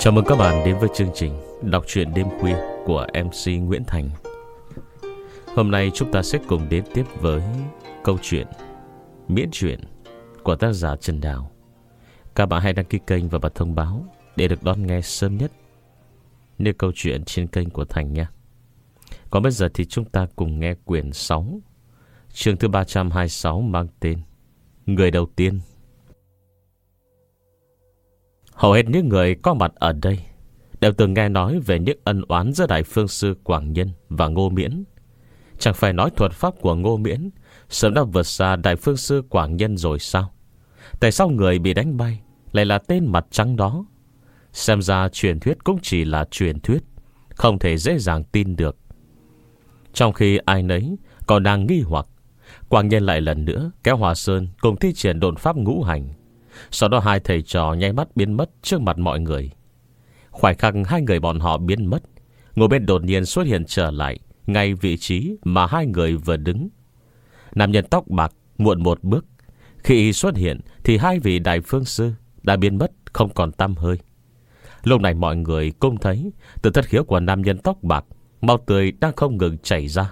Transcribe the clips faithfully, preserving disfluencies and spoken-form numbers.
Chào mừng các bạn đến với chương trình Đọc truyện đêm khuya của em xê Nguyễn Thành. Hôm nay chúng ta sẽ cùng đến tiếp với câu chuyện Miễn truyện của tác giả Trần Đào. Các bạn hãy đăng ký kênh và bật thông báo để được đón nghe sớm nhất như câu chuyện trên kênh của Thành nha. Còn bây giờ thì chúng ta cùng nghe quyển sáu, chương thứ ba trăm hai mươi sáu, mang tên Người đầu tiên. Hầu hết những người có mặt ở đây đều từng nghe nói về những ân oán giữa Đại Phương Sư Quảng Nhân và Ngô Miễn. Chẳng phải nói thuật pháp của Ngô Miễn sớm đã vượt xa Đại Phương Sư Quảng Nhân rồi sao? Tại sao người bị đánh bay lại là tên mặt trắng đó? Xem ra truyền thuyết cũng chỉ là truyền thuyết, không thể dễ dàng tin được. Trong khi ai nấy còn đang nghi hoặc, Quảng Nhân lại lần nữa kéo Hòa Sơn cùng thi triển độn pháp ngũ hành. Sau đó hai thầy trò nháy mắt biến mất trước mặt mọi người. Khoảnh khắc hai người bọn họ biến mất, Ngô Miễn đột nhiên xuất hiện trở lại ngay vị trí mà hai người vừa đứng. Nam nhân tóc bạc muộn một bước. Khi xuất hiện thì hai vị Đại Phương Sư đã biến mất không còn tăm hơi. Lúc này mọi người cũng thấy từ thất khiếu của nam nhân tóc bạc máu tươi đang không ngừng chảy ra.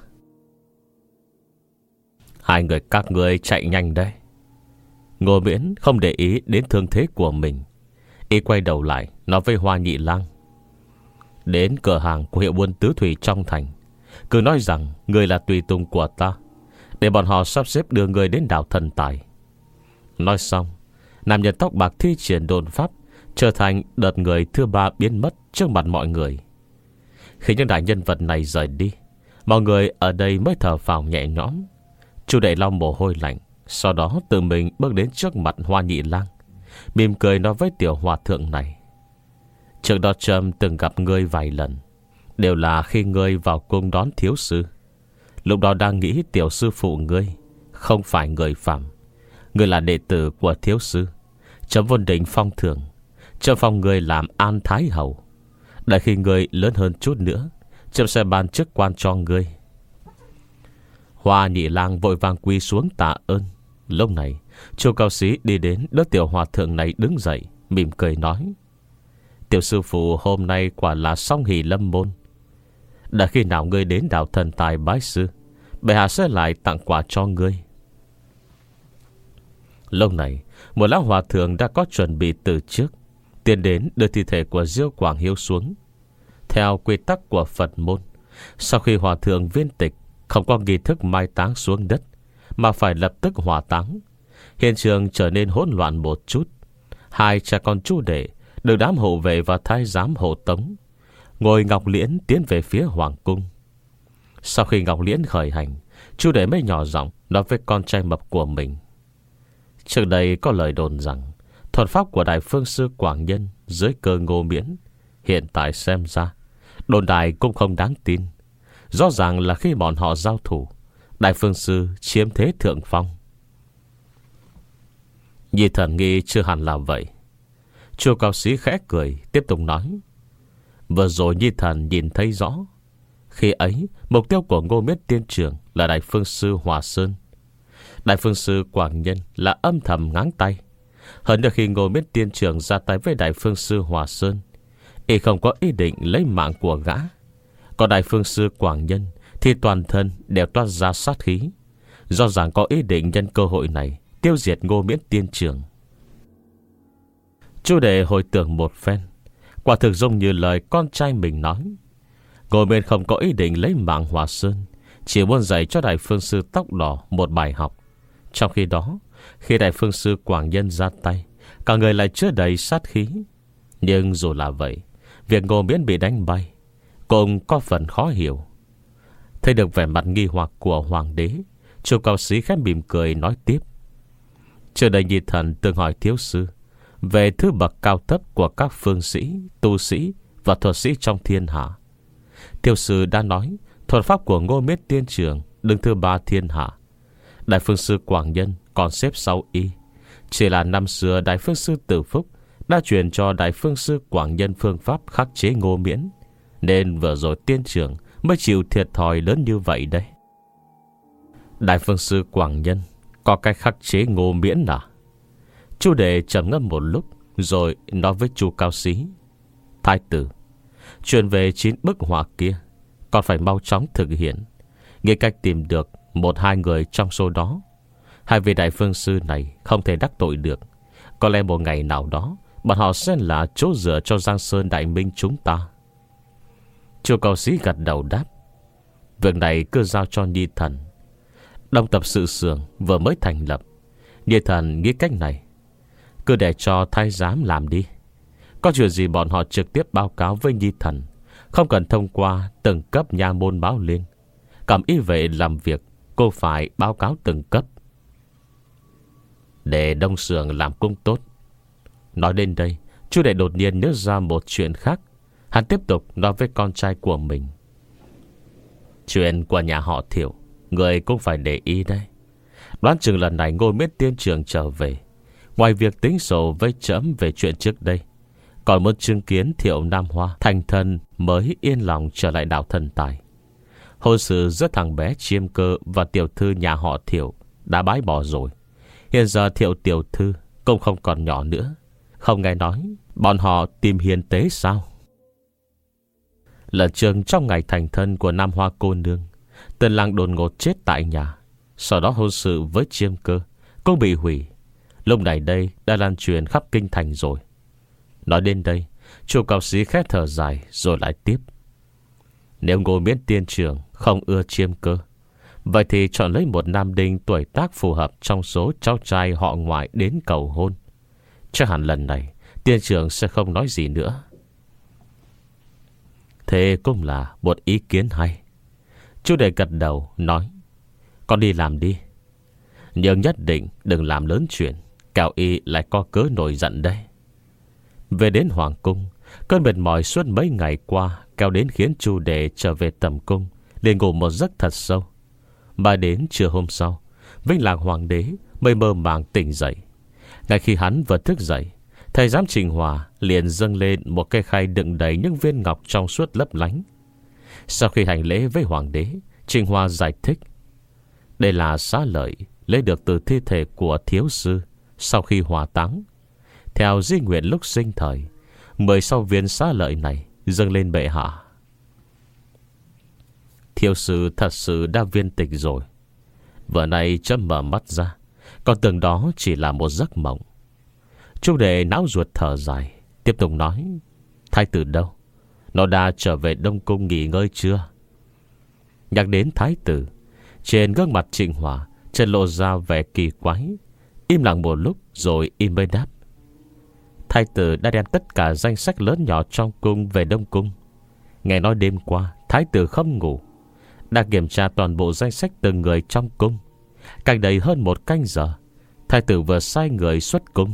Hai người các người chạy nhanh đây. Ngô Miễn không để ý đến thương thế của mình, y quay đầu lại nói với Hoa Nhị Lang: Đến cửa hàng của hiệu buôn tứ thủy trong thành, cứ nói rằng người là tùy tùng của ta, để bọn họ sắp xếp đưa người đến đảo Thần Tài. Nói xong, nam nhân tóc bạc thi triển độn pháp, trở thành đợt người thứ ba biến mất trước mặt mọi người. Khi những đại nhân vật này rời đi, mọi người ở đây mới thở phào nhẹ nhõm. Chu Đại Long mồ hôi lạnh, sau đó tự mình bước đến trước mặt Hoa Nhị Lang, mỉm cười nói với tiểu hòa thượng này: Trước đó Trâm từng gặp ngươi vài lần, đều là khi ngươi vào cung đón thiếu sư. Lúc đó đang nghĩ tiểu sư phụ ngươi không phải người phàm, ngươi là đệ tử của thiếu sư. Trâm vốn định phong thưởng, Trâm phong ngươi làm An Thái Hầu. Đợi khi ngươi lớn hơn chút nữa, Trâm sẽ ban chức quan cho ngươi. Hoa Nhị Lang vội vàng quỳ xuống tạ ơn. Lúc này Chu Cao Sĩ đi đến đỡ tiểu hòa thượng này đứng dậy, mỉm cười nói: Tiểu sư phụ hôm nay quả là song hỷ lâm môn. Đã khi nào ngươi đến đảo Thần Tài bái sư, bệ hạ sẽ lại tặng quà cho ngươi. Lúc này một lão hòa thượng đã có chuẩn bị từ trước, tiến đến đưa thi thể của Diêu Quảng Hiếu xuống. Theo quy tắc của Phật môn, sau khi hòa thượng viên tịch, không có nghi thức mai táng xuống đất, mà phải lập tức hỏa táng. Hiện trường trở nên hỗn loạn một chút. Hai cha con Chu Đệ được đám hộ vệ và thái giám hộ tống, ngồi Ngọc Liễn tiến về phía hoàng cung. Sau khi Ngọc Liễn khởi hành, Chu Đệ mới nhỏ giọng nói với con trai mập của mình: Trước đây có lời đồn rằng thuật pháp của Đại Phương Sư Quảng Nhân dưới cơ Ngô Miễn. Hiện tại xem ra đồn đại cũng không đáng tin. Rõ ràng là khi bọn họ giao thủ, Đại Phương Sư chiếm thế thượng phong. Nhi thần nghĩ chưa hẳn là vậy. Chu Cao Sĩ khẽ cười, tiếp tục nói: Vừa rồi Nhi thần nhìn thấy rõ. Khi ấy mục tiêu của Ngô Miễn tiên trưởng là Đại Phương Sư Hòa Sơn. Đại Phương Sư Quảng Nhân là âm thầm ngáng tay. Hơn nữa khi Ngô Miễn tiên trưởng ra tay với Đại Phương Sư Hòa Sơn, y không có ý định lấy mạng của gã. Còn Đại Phương Sư Quảng Nhân thì toàn thân đều toát ra sát khí, rõ ràng có ý định nhân cơ hội này tiêu diệt Ngô Miễn tiên trưởng. Chu Đệ hồi tưởng một phen, quả thực giống như lời con trai mình nói. Ngô Miễn không có ý định lấy mạng Hòa Sơn, chỉ muốn dạy cho Đại Phương Sư tóc đỏ một bài học. Trong khi đó, khi Đại Phương Sư Quảng Nhân ra tay, cả người lại chứa đầy sát khí. Nhưng dù là vậy, việc Ngô Miễn bị đánh bay cũng có phần khó hiểu. Thấy được vẻ mặt nghi hoặc của hoàng đế, Chu Cao Sĩ khẽ mỉm cười nói tiếp: Trước đây Nhi thần từng hỏi thiếu sư về thứ bậc cao thấp của các phương sĩ, tu sĩ và thuật sĩ trong thiên hạ. Thiếu sư đã nói thuật pháp của Ngô Miễn tiên trưởng đứng thứ ba thiên hạ. Đại Phương Sư Quảng Nhân còn xếp sau y. Chỉ là năm xưa Đại Phương Sư Tử Phúc đã truyền cho Đại Phương Sư Quảng Nhân phương pháp khắc chế Ngô Miễn, nên vừa rồi tiên trưởng mới chịu thiệt thòi lớn như vậy đây. Đại Phương Sư Quảng Nhân có cách khắc chế Ngô Miễn à? Chu Đệ trầm ngâm một lúc, rồi nói với Chu Cao Sĩ: Thái tử, chuyện về chín bức họa kia còn phải mau chóng thực hiện, nghĩ cách tìm được một hai người trong số đó. Hai vị đại phương sư này không thể đắc tội được. Có lẽ một ngày nào đó bọn họ sẽ là chỗ dựa cho Giang Sơn Đại Minh chúng ta. Chu Cầu Sĩ gật đầu đáp: việc này cứ giao cho Nhi Thần. Đông tập sự xưởng vừa mới thành lập, Nhi Thần nghĩ cách này cứ để cho thái giám làm đi. Có chuyện gì bọn họ trực tiếp báo cáo với Nhi Thần, không cần thông qua từng cấp nha môn báo lên. Cầm ý vệ làm việc, cô phải báo cáo từng cấp, để đông xưởng làm cung tốt. Nói đến đây, Chu Đệ đột nhiên nhớ ra một chuyện khác. Hắn tiếp tục nói với con trai của mình: chuyện của nhà họ Thiệu, người cũng phải để ý đây. Đoán chừng lần này Ngô Miễn Tiên Trưởng trở về, ngoài việc tính sổ với trẫm về chuyện trước đây, còn muốn chứng kiến Thiệu Nam Hoa thành thân mới yên lòng trở lại đảo Thần Tài. Hôn sự giữa thằng bé Chiêm Cơ và tiểu thư nhà họ Thiệu đã bãi bỏ rồi. Hiện giờ Thiệu tiểu thư cũng không còn nhỏ nữa. Không nghe nói bọn họ tìm hiền tế sao? Lần trước trong ngày thành thân của Nam Hoa cô nương, Tần Lang đột ngột chết tại nhà. Sau đó hôn sự với Chiêm Cơ cũng bị hủy. Lúc này đây đã lan truyền khắp kinh thành rồi. Nói đến đây, Chu Cao Sĩ khẽ thở dài rồi lại tiếp: nếu Ngô Miễn Tiên Trưởng không ưa Chiêm Cơ, vậy thì chọn lấy một nam đinh tuổi tác phù hợp trong số cháu trai họ ngoại đến cầu hôn. Chắc hẳn lần này Tiên Trưởng sẽ không nói gì nữa. Thế cũng là một ý kiến hay. Chú Đệ gật đầu nói: con đi làm đi, nhưng nhất định đừng làm lớn chuyện, kẻo y lại có cớ nổi giận đây. Về đến Hoàng cung, cơn mệt mỏi suốt mấy ngày qua kéo đến khiến Chu Đệ trở về tầm cung, liền ngủ một giấc thật sâu. Mà đến trưa hôm sau, Vinh Lạc Hoàng đế mới mơ màng tỉnh dậy. Ngay khi hắn vừa thức dậy, thầy giám Trình Hòa liền dâng lên một cái khay đựng đầy những viên ngọc trong suốt lấp lánh. Sau khi hành lễ với Hoàng đế, Trình Hòa giải thích: đây là xá lợi lấy được từ thi thể của thiếu sư sau khi hỏa táng. Theo di nguyện lúc sinh thời, mười sau viên xá lợi này dâng lên bệ hạ. Thiếu sư thật sự đã viên tịch rồi. Vừa nay chấm mở mắt ra, còn tưởng đó chỉ là một giấc mộng. Chu Đệ não ruột thở dài, tiếp tục nói: thái tử đâu? Nó đã trở về Đông Cung nghỉ ngơi chưa? Nhắc đến thái tử, trên gương mặt Trịnh Hòa chợt lộ ra vẻ kỳ quái. Im lặng một lúc rồi y mới đáp: thái tử đã đem tất cả danh sách lớn nhỏ trong cung về Đông Cung. Nghe nói đêm qua thái tử không ngủ, đã kiểm tra toàn bộ danh sách từng người trong cung. Cách đây hơn một canh giờ, thái tử vừa sai người xuất cung.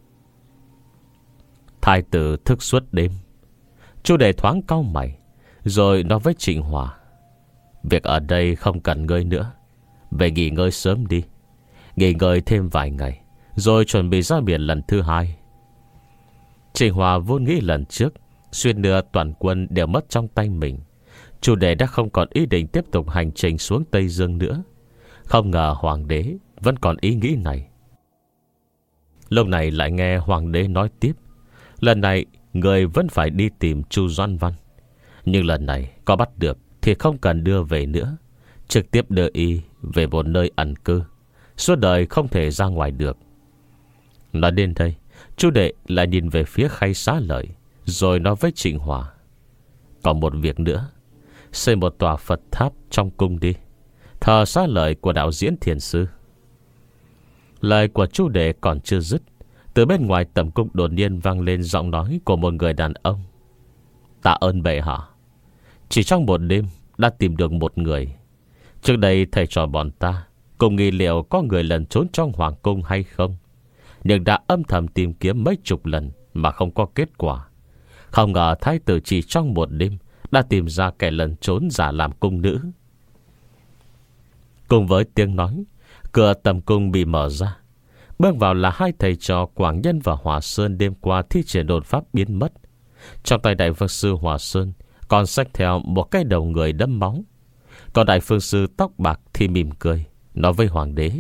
Thái tử thức suốt đêm. Chu Đệ thoáng cau mày, rồi nói với Trịnh Hòa: việc ở đây không cần ngươi nữa, về nghỉ ngơi sớm đi. Nghỉ ngơi thêm vài ngày, rồi chuẩn bị ra biển lần thứ hai. Trịnh Hòa vốn nghĩ lần trước xuyên nửa toàn quân đều mất trong tay mình, Chu Đệ đã không còn ý định tiếp tục hành trình xuống Tây Dương nữa. Không ngờ Hoàng đế vẫn còn ý nghĩ này. Lúc này lại nghe Hoàng đế nói tiếp: lần này người vẫn phải đi tìm Chu Doan Văn, nhưng lần này có bắt được thì không cần đưa về nữa, trực tiếp đưa y về một nơi ẩn cư, suốt đời không thể ra ngoài được. Nói đến đây, Chu Đệ lại nhìn về phía khay xá lợi, rồi nói với Trịnh Hòa: còn một việc nữa, xây một tòa Phật tháp trong cung đi, thờ xá lợi của đạo diễn thiền sư. Lời của Chu Đệ còn chưa dứt, từ bên ngoài tầm cung đột nhiên vang lên giọng nói của một người đàn ông: tạ ơn bệ hạ, chỉ trong một đêm đã tìm được một người. Trước đây thầy trò bọn ta cùng nghi liệu có người lẩn trốn trong hoàng cung hay không, nhưng đã âm thầm tìm kiếm mấy chục lần mà không có kết quả. Không ngờ thái tử chỉ trong một đêm đã tìm ra kẻ lẩn trốn giả làm cung nữ. Cùng với tiếng nói, cửa tầm cung bị mở ra. Bước vào là hai thầy trò Quảng Nhân và Hòa Sơn đêm qua thi triển đột pháp biến mất. Trong tay đại phương sư Hòa Sơn còn xách theo một cái đầu người đẫm máu. Còn đại phương sư tóc bạc thì mỉm cười, nói với hoàng đế: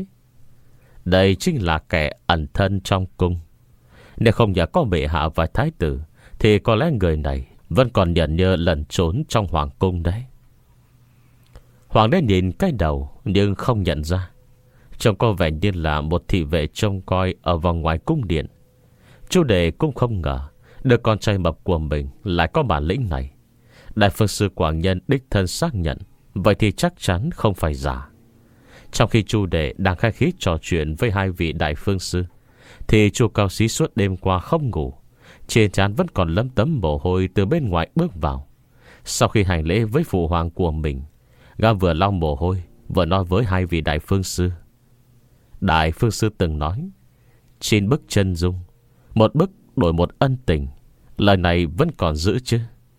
đây chính là kẻ ẩn thân trong cung. Nếu không nhờ có bệ hạ và thái tử thì có lẽ người này vẫn còn nhận nhơ lẩn trốn trong hoàng cung đấy. Hoàng đế nhìn cái đầu nhưng không nhận ra. Trông có vẻ như là một thị vệ trông coi ở vòng ngoài cung điện. Chu Đệ cũng không ngờ được con trai mập của mình lại có bản lĩnh này. Đại phương sư Quảng Nhân đích thân xác nhận, vậy thì chắc chắn không phải giả. Trong khi Chu Đệ đang khai khí trò chuyện với hai vị đại phương sư, thì Chu Cao Xí suốt đêm qua không ngủ, trên trán vẫn còn lấm tấm mồ hôi từ bên ngoài bước vào. Sau khi hành lễ với phụ hoàng của mình, gã vừa lau mồ hôi vừa nói với hai vị đại phương sư. Đại phương sư từng nói, chín bức chân dung, một bức đổi một ân tình. Lời này vẫn còn giữ chứ?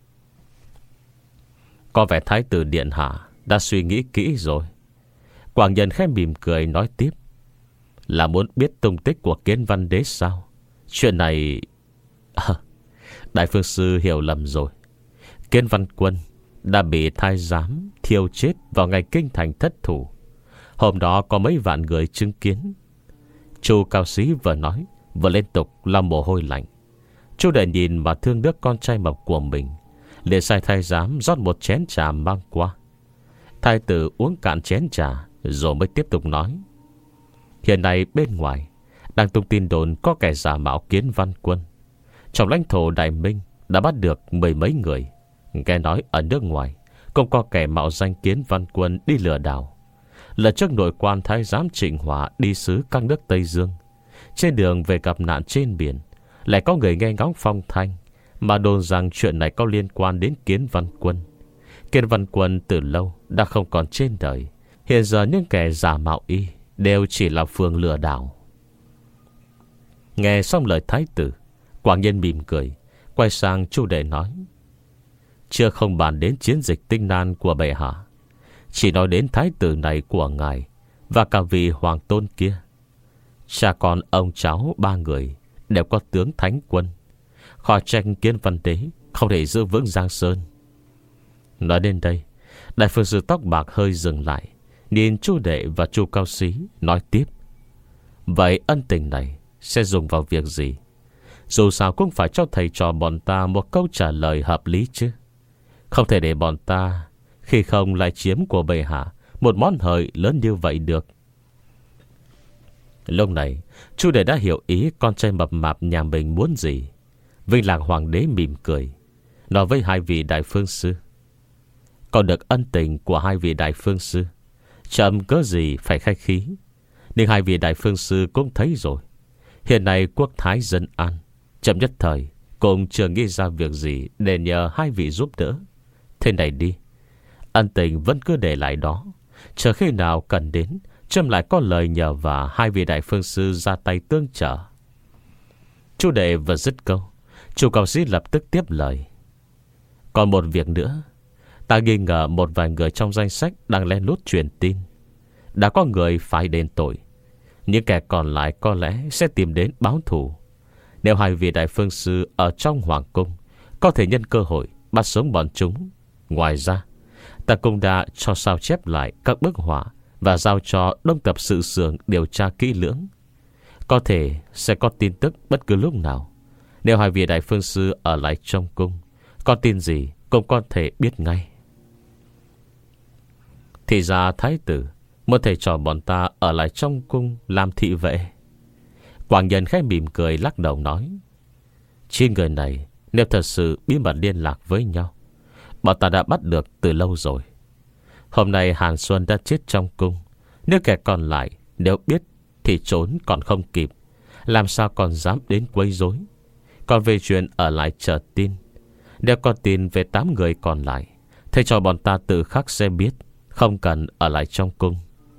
Có vẻ thái tử điện hạ đã suy nghĩ kỹ rồi. Quảng Nhân khẽ mỉm cười nói tiếp. Là muốn biết tung tích của Kiến Văn Đế sao? Chuyện này... À, đại phương sư hiểu lầm rồi. Kiến Văn Quân đã bị thái giám thiêu chết vào ngày kinh thành thất thủ. Hôm đó có mấy vạn người chứng kiến. Chu Cao Sĩ vừa nói vừa liên tục lau mồ hôi lạnh. Chu Đệ nhìn và thương đứa con trai mập của mình, liền sai thái giám rót một chén trà mang qua. Thái tử uống cạn chén trà rồi mới tiếp tục nói. Hiện nay bên ngoài đang tung tin đồn có kẻ giả mạo Kiến Văn Quân. Trong lãnh thổ Đại Minh đã bắt được mười mấy người. Nghe nói ở nước ngoài cũng có kẻ mạo danh Kiến Văn Quân đi lừa đảo. Lần trước nội quan thái giám Trịnh Hòa đi sứ các nước Tây Dương, trên đường về gặp nạn trên biển, lại có người nghe ngóng phong thanh mà đồn rằng chuyện này có liên quan đến Kiến Văn Quân. Kiến Văn Quân từ lâu đã không còn trên đời. Hiện giờ những kẻ giả mạo y đều chỉ là phường lừa đảo. Nghe xong lời thái tử, Quảng Nhân mỉm cười, quay sang Chu Đệ nói. Chưa không bàn đến chiến dịch tinh nan của bệ hạ, chỉ nói đến thái tử này của ngài và cả vị hoàng tôn kia. Cha con ông cháu ba người đều có tướng thánh quân, khỏi tranh Kiến Văn Đế không thể giữ vững Giang Sơn. Nói đến đây, đại phương sư tóc bạc hơi dừng lại, nhìn Chu Đệ và Chu Cao Xí nói tiếp. Vậy ân tình này sẽ dùng vào việc gì? Dù sao cũng phải cho thầy trò bọn ta một câu trả lời hợp lý chứ. Không thể để bọn ta khi không lại chiếm của bệ hạ một món hời lớn như vậy được. Lúc này Chu Đệ đã hiểu ý con trai mập mạp nhà mình muốn gì. Vinh Lạc Hoàng đế mỉm cười, nói với hai vị đại phương sư. Còn được ân tình của hai vị đại phương sư, chậm cớ gì phải khách khí. Nhưng hai vị đại phương sư cũng thấy rồi, hiện nay quốc thái dân an, chậm nhất thời cũng chưa nghĩ ra việc gì để nhờ hai vị giúp đỡ. Thế này đi, ân tình vẫn cứ để lại đó, chờ khi nào cần đến, Trâm lại có lời nhờ và hai vị đại phương sư ra tay tương trợ. Chu Đệ vừa dứt câu, Chu Cao Sĩ lập tức tiếp lời. Còn một việc nữa, ta nghi ngờ một vài người trong danh sách đang lén lút truyền tin. Đã có người phải đền tội, những kẻ còn lại có lẽ sẽ tìm đến báo thù. Nếu hai vị đại phương sư ở trong hoàng cung có thể nhân cơ hội bắt sống bọn chúng. Ngoài ra, ta cũng đã cho sao chép lại các bức họa và giao cho đông tập sự xưởng điều tra kỹ lưỡng. Có thể sẽ có tin tức bất cứ lúc nào. Nếu hai vị đại phương sư ở lại trong cung, có tin gì cũng có thể biết ngay. Thì ra thái tử muốn thầy trò bọn ta ở lại trong cung làm thị vệ. Quảng Nhân khẽ mỉm cười lắc đầu nói. Chín người này nếu thật sự bí mật liên lạc với nhau, bọn ta đã bắt được từ lâu rồi. Hôm nay Hàn Xuân đã chết trong cung, nếu kẻ còn lại nếu biết thì trốn còn không kịp, làm sao còn dám đến quấy rối. Còn về chuyện ở lại chờ tin, nếu có tin về tám người còn lại, thầy cho bọn ta tự khắc sẽ biết, không cần ở lại trong cung.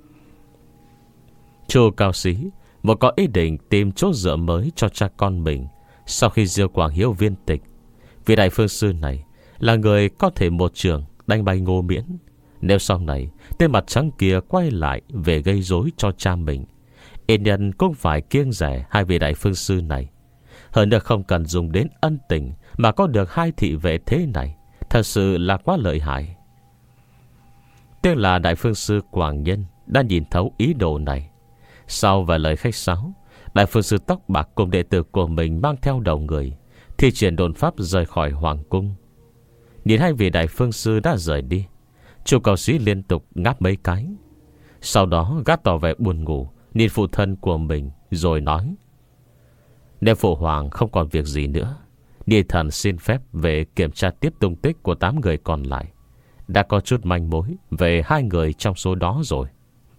Chu Cao Sĩ một có ý định tìm chỗ dựa mới cho cha con mình sau khi Diêu Quảng Hiếu viên tịch. Vị đại phương sư này là người có thể một trường đánh bay Ngô Miễn. Nếu sau này tên mặt trắng kia quay lại về gây rối cho cha mình, ít nhân cũng phải kiêng rẻ hai vị đại phương sư này. Hơn nữa không cần dùng đến ân tình mà có được hai thị vệ thế này, thật sự là quá lợi hại. Tiếc là đại phương sư Quảng Nhân đã nhìn thấu ý đồ này. Sau vài lời khách sáo, đại phương sư tóc bạc cùng đệ tử của mình mang theo đầu người thì triển đồn pháp rời khỏi hoàng cung. Nhìn hai vị đại phương sư đã rời đi, Chu Cao Xí liên tục ngáp mấy cái. Sau đó gác tỏ vẻ buồn ngủ, nhìn phụ thân của mình rồi nói: Nếu phụ hoàng không còn việc gì nữa, Ni thần xin phép về kiểm tra tiếp tung tích của tám người còn lại. Đã có chút manh mối về hai người trong số đó rồi.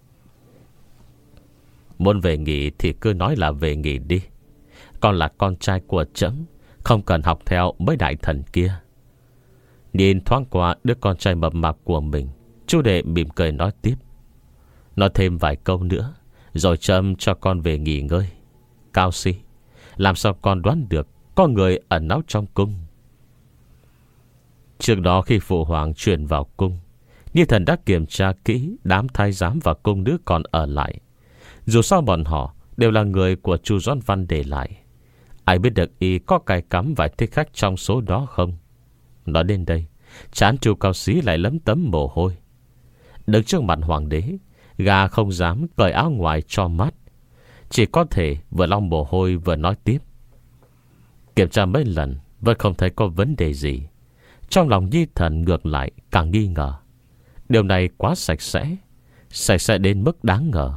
Muốn về nghỉ thì cứ nói là về nghỉ đi. Con là con trai của trẫm, không cần học theo mấy đại thần kia. Nhìn thoáng qua đứa con trai mập mạp của mình, Chu đệ mỉm cười nói tiếp: Nói thêm vài câu nữa rồi trẫm cho con về nghỉ ngơi. Cao Xí, làm sao con đoán được có người ẩn náu trong cung? Trước đó khi phụ hoàng chuyển vào cung, Ni thần đã kiểm tra kỹ đám thái giám và cung nữ còn ở lại. Dù sao bọn họ đều là người của Chu Doãn Văn để lại. Ai biết được y có cài cắm vài thích khách trong số đó không? Nói đến đây, trán Chu Cao Xí lại lấm tấm mồ hôi. Đứng trước mặt hoàng đế, gà không dám cởi áo ngoài cho mắt, chỉ có thể vừa lau mồ hôi vừa nói tiếp. Kiểm tra mấy lần vẫn không thấy có vấn đề gì. Trong lòng Nhi thần ngược lại càng nghi ngờ. Điều này quá sạch sẽ, sạch sẽ đến mức đáng ngờ.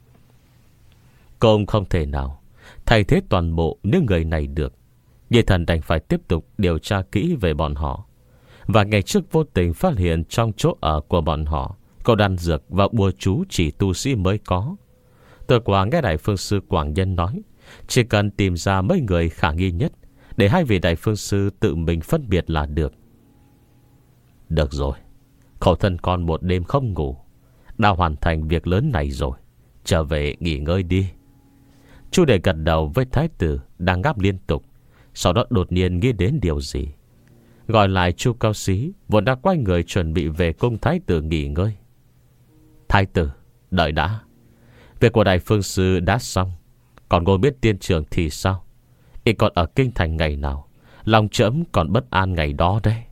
Công không thể nào thay thế toàn bộ những người này được. Nhi thần đành phải tiếp tục điều tra kỹ về bọn họ. Và ngày trước vô tình phát hiện trong chỗ ở của bọn họ có đan dược và bùa chú chỉ tu sĩ mới có. Tôi qua nghe đại phương sư Quảng Nhân nói, chỉ cần tìm ra mấy người khả nghi nhất để hai vị đại phương sư tự mình phân biệt là được. Được rồi, khẩu thân con một đêm không ngủ đã hoàn thành việc lớn này rồi. Trở về nghỉ ngơi đi. Chu đệ gật đầu với thái tử đang ngáp liên tục. Sau đó đột nhiên nghĩ đến điều gì, gọi lại Chu Cao Xí vốn đã quay người chuẩn bị về cung thái tử nghỉ ngơi. Thái tử, đợi đã. Việc của đại phương sư đã xong, còn Ngô Miễn tiên trưởng thì sao? Y còn ở kinh thành ngày nào, lòng trẫm còn bất an ngày đó đấy.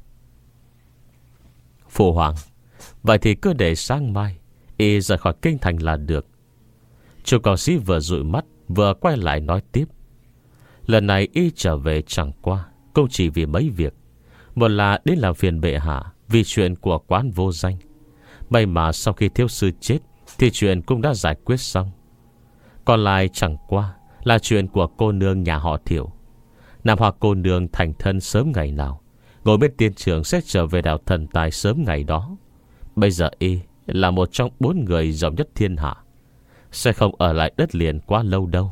Phụ hoàng, vậy thì cứ để sáng mai y rời khỏi kinh thành là được. Chu Cao Xí vừa dụi mắt vừa quay lại nói tiếp. Lần này y trở về chẳng qua cũng chỉ vì mấy việc. Một là đến làm phiền bệ hạ vì chuyện của quán vô danh. May mà sau khi thiếu sư chết thì chuyện cũng đã giải quyết xong. Còn lại chẳng qua là chuyện của cô nương nhà họ Thiệu. Nam Hoa cô nương thành thân sớm ngày nào, Ngô Miễn tiên trưởng sẽ trở về đảo Thần Tài sớm ngày đó. Bây giờ y là một trong bốn người giàu nhất thiên hạ, sẽ không ở lại đất liền quá lâu đâu.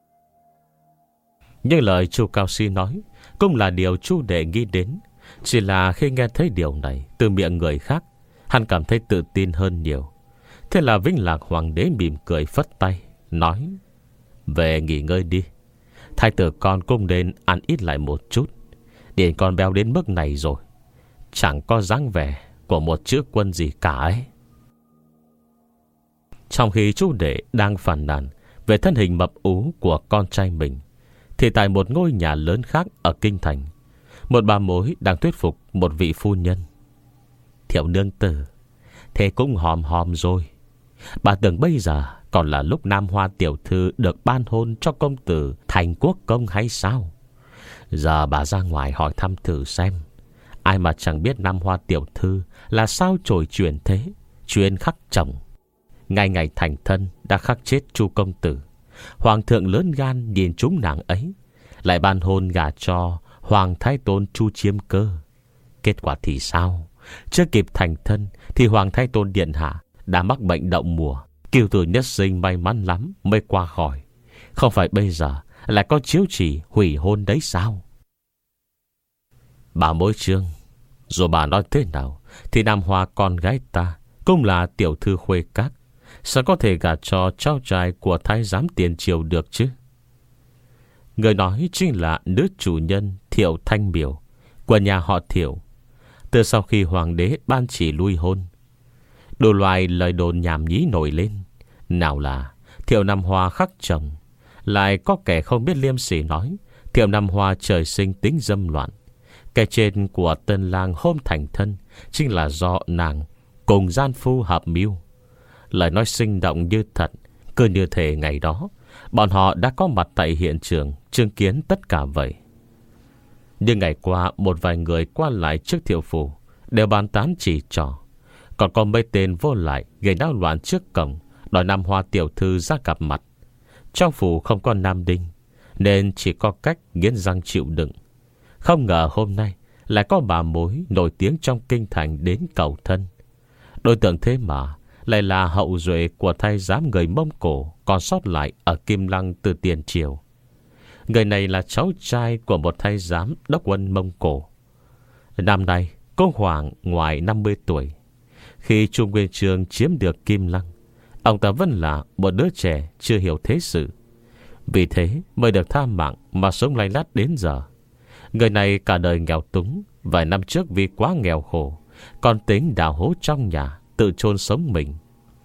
Nhưng lời Chu Cao Xí nói cũng là điều Chu đệ nghĩ đến. Chỉ là khi nghe thấy điều này từ miệng người khác, hắn cảm thấy tự tin hơn nhiều. Thế là Vĩnh Lạc hoàng đế mỉm cười phất tay nói: Về nghỉ ngơi đi. Thái tử con cũng nên ăn ít lại một chút. Điện con béo đến mức này rồi, chẳng có dáng vẻ của một chữ quân gì cả ấy. Trong khi Chu đệ đang phàn nàn về thân hình mập ú của con trai mình, thì tại một ngôi nhà lớn khác ở kinh thành, một bà mối đang thuyết phục một vị phu nhân. Thiệu nương tử, thế cũng hòm hòm rồi. Bà tưởng bây giờ còn là lúc Nam Hoa tiểu thư được ban hôn cho công tử Thành Quốc công hay sao? Giờ bà ra ngoài hỏi thăm thử xem. Ai mà chẳng biết Nam Hoa tiểu thư là sao trổi chuyển thế, chuyên khắc chồng. Ngày ngày thành thân đã khắc chết Chu công tử. Hoàng thượng lớn gan nhìn chúng nàng ấy, lại ban hôn gả cho Hoàng thái tôn Chu Chiêm Cơ. Kết quả thì sao? Chưa kịp thành thân thì Hoàng thái tôn điện hạ đã mắc bệnh đậu mùa. Kiều tử nhất sinh may mắn lắm mới qua khỏi. Không phải bây giờ lại có chiếu chỉ hủy hôn đấy sao? Bà mối trương, dù bà nói thế nào thì Nam Hoa con gái ta cũng là tiểu thư khuê các, sao có thể gả cho cháu trai của thái giám tiền triều được chứ? Người nói chính là nữ chủ nhân Thiệu Thanh Miểu của nhà họ Thiệu. Từ sau khi hoàng đế ban chỉ lui hôn, đủ loại lời đồn nhảm nhí nổi lên. Nào là Thiệu Nam Hoa khắc chồng, lại có kẻ không biết liêm sỉ nói Thiệu Nam Hoa trời sinh tính dâm loạn. Cái trên của tân lang hôm thành thân chính là do nàng cùng gian phu hợp mưu. Lời nói sinh động như thật, cứ như thể ngày đó bọn họ đã có mặt tại hiện trường chứng kiến tất cả vậy. Nhưng ngày qua một vài người qua lại trước Thiệu phủ đều bàn tán chỉ trỏ. Còn có mấy tên vô lại gây náo loạn trước cổng, đòi Nam Hoa tiểu thư ra gặp mặt. Trong phủ không có nam đinh, nên chỉ có cách nghiến răng chịu đựng. Không ngờ hôm nay lại có bà mối nổi tiếng trong kinh thành đến cầu thân. Đối tượng thế mà lại là hậu duệ của thái giám người Mông Cổ còn sót lại ở Kim Lăng từ tiền triều. Người này là cháu trai của một thái giám đốc quân Mông Cổ. Năm nay có khoảng ngoài năm mươi tuổi. Khi Trung Nguyên Chương chiếm được Kim Lăng, ông ta vẫn là một đứa trẻ chưa hiểu thế sự. Vì thế mới được tha mạng mà sống lay lắt đến giờ. Người này cả đời nghèo túng. Vài năm trước vì quá nghèo khổ, còn tính đào hố trong nhà tự chôn sống mình.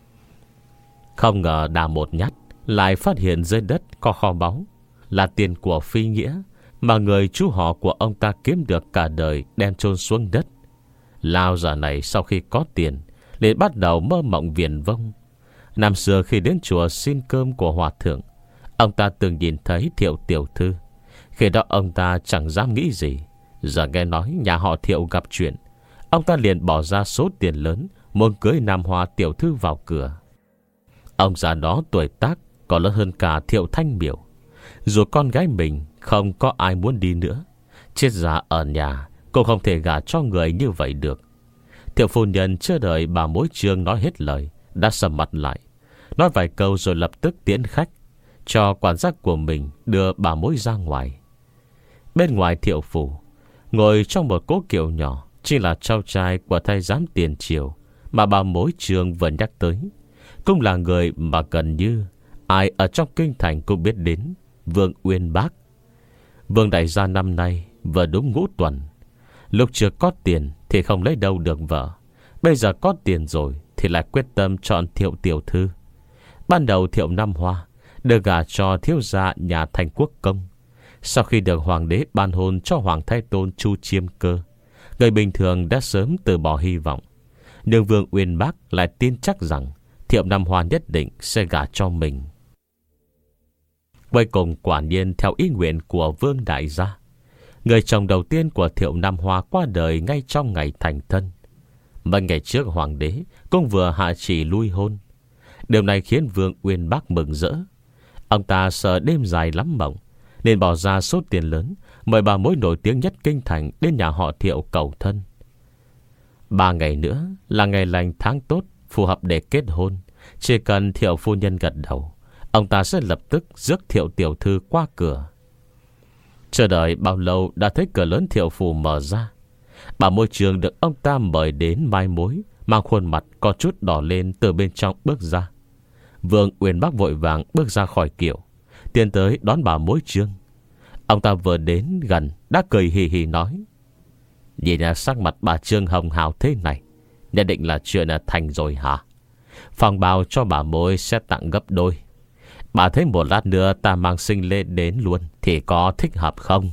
Không ngờ đào một nhát lại phát hiện dưới đất có kho báu, là tiền của phi nghĩa mà người chú họ của ông ta kiếm được cả đời đem chôn xuống đất. Lao già này sau khi có tiền liền bắt đầu mơ mộng viển vông. Năm xưa khi đến chùa xin cơm của hòa thượng, ông ta từng nhìn thấy Thiệu tiểu thư. Khi đó ông ta chẳng dám nghĩ gì. Giờ nghe nói nhà họ Thiệu gặp chuyện, ông ta liền bỏ ra số tiền lớn muốn cưới Nam Hoa tiểu thư vào cửa. Ông già đó tuổi tác còn lớn hơn cả Thiệu Thanh Miểu. Dù con gái mình không có ai muốn đi nữa, chết già ở nhà cũng không thể gả cho người như vậy được. Thiệu phu nhân chưa đợi bà mối Trương nói hết lời đã sầm mặt lại, nói vài câu rồi lập tức tiễn khách, cho quản gia của mình đưa bà mối ra ngoài. Bên ngoài Thiệu phủ, ngồi trong một cố kiệu nhỏ chính là cháu trai của thái giám tiền triều mà bà mối Trương vừa nhắc tới. Cũng là người mà gần như ai ở trong kinh thành cũng biết đến, Vương Uyên Bác. Vương đại gia năm nay vừa đúng ngũ tuần. Lúc chưa có tiền thì không lấy đâu được vợ, bây giờ có tiền rồi thì lại quyết tâm chọn Thiệu tiểu thư. Ban đầu Thiệu Nam Hoa được gả cho thiếu gia nhà Thành Quốc công. Sau khi được hoàng đế ban hôn cho hoàng thái tôn Chu Chiêm Cơ, người bình thường đã sớm từ bỏ hy vọng. Nhưng Vương Uyên Bác lại tin chắc rằng Thiệu Nam Hoa nhất định sẽ gả cho mình. Cuối cùng quả nhiên theo ý nguyện của Vương đại gia, người chồng đầu tiên của Thiệu Nam Hoa qua đời ngay trong ngày thành thân. Mấy ngày trước hoàng đế cũng vừa hạ chỉ lui hôn. Điều này khiến Vương Uyên Bác mừng rỡ. Ông ta sợ đêm dài lắm mộng, nên bỏ ra số tiền lớn mời bà mối nổi tiếng nhất kinh thành đến nhà họ Thiệu cầu thân. Ba ngày nữa là ngày lành tháng tốt phù hợp để kết hôn. Chỉ cần Thiệu phu nhân gật đầu, ông ta sẽ lập tức rước Thiệu tiểu thư qua cửa. Chờ đợi bao lâu đã thấy cửa lớn Thiệu phủ mở ra. Bà môi trường được ông ta mời đến mai mối, mang khuôn mặt có chút đỏ lên từ bên trong bước ra. Vương Uyên Bác vội vàng bước ra khỏi kiệu, tiến tới đón bà mối trương. Ông ta vừa đến gần đã cười hì hì nói: nhìn sắc mặt bà Trương hồng hào thế này, nhận định là chuyện thành rồi hả? Phòng bào cho bà mối sẽ tặng gấp đôi. Bà thấy một lát nữa ta mang sinh lên đến luôn thì có thích hợp không?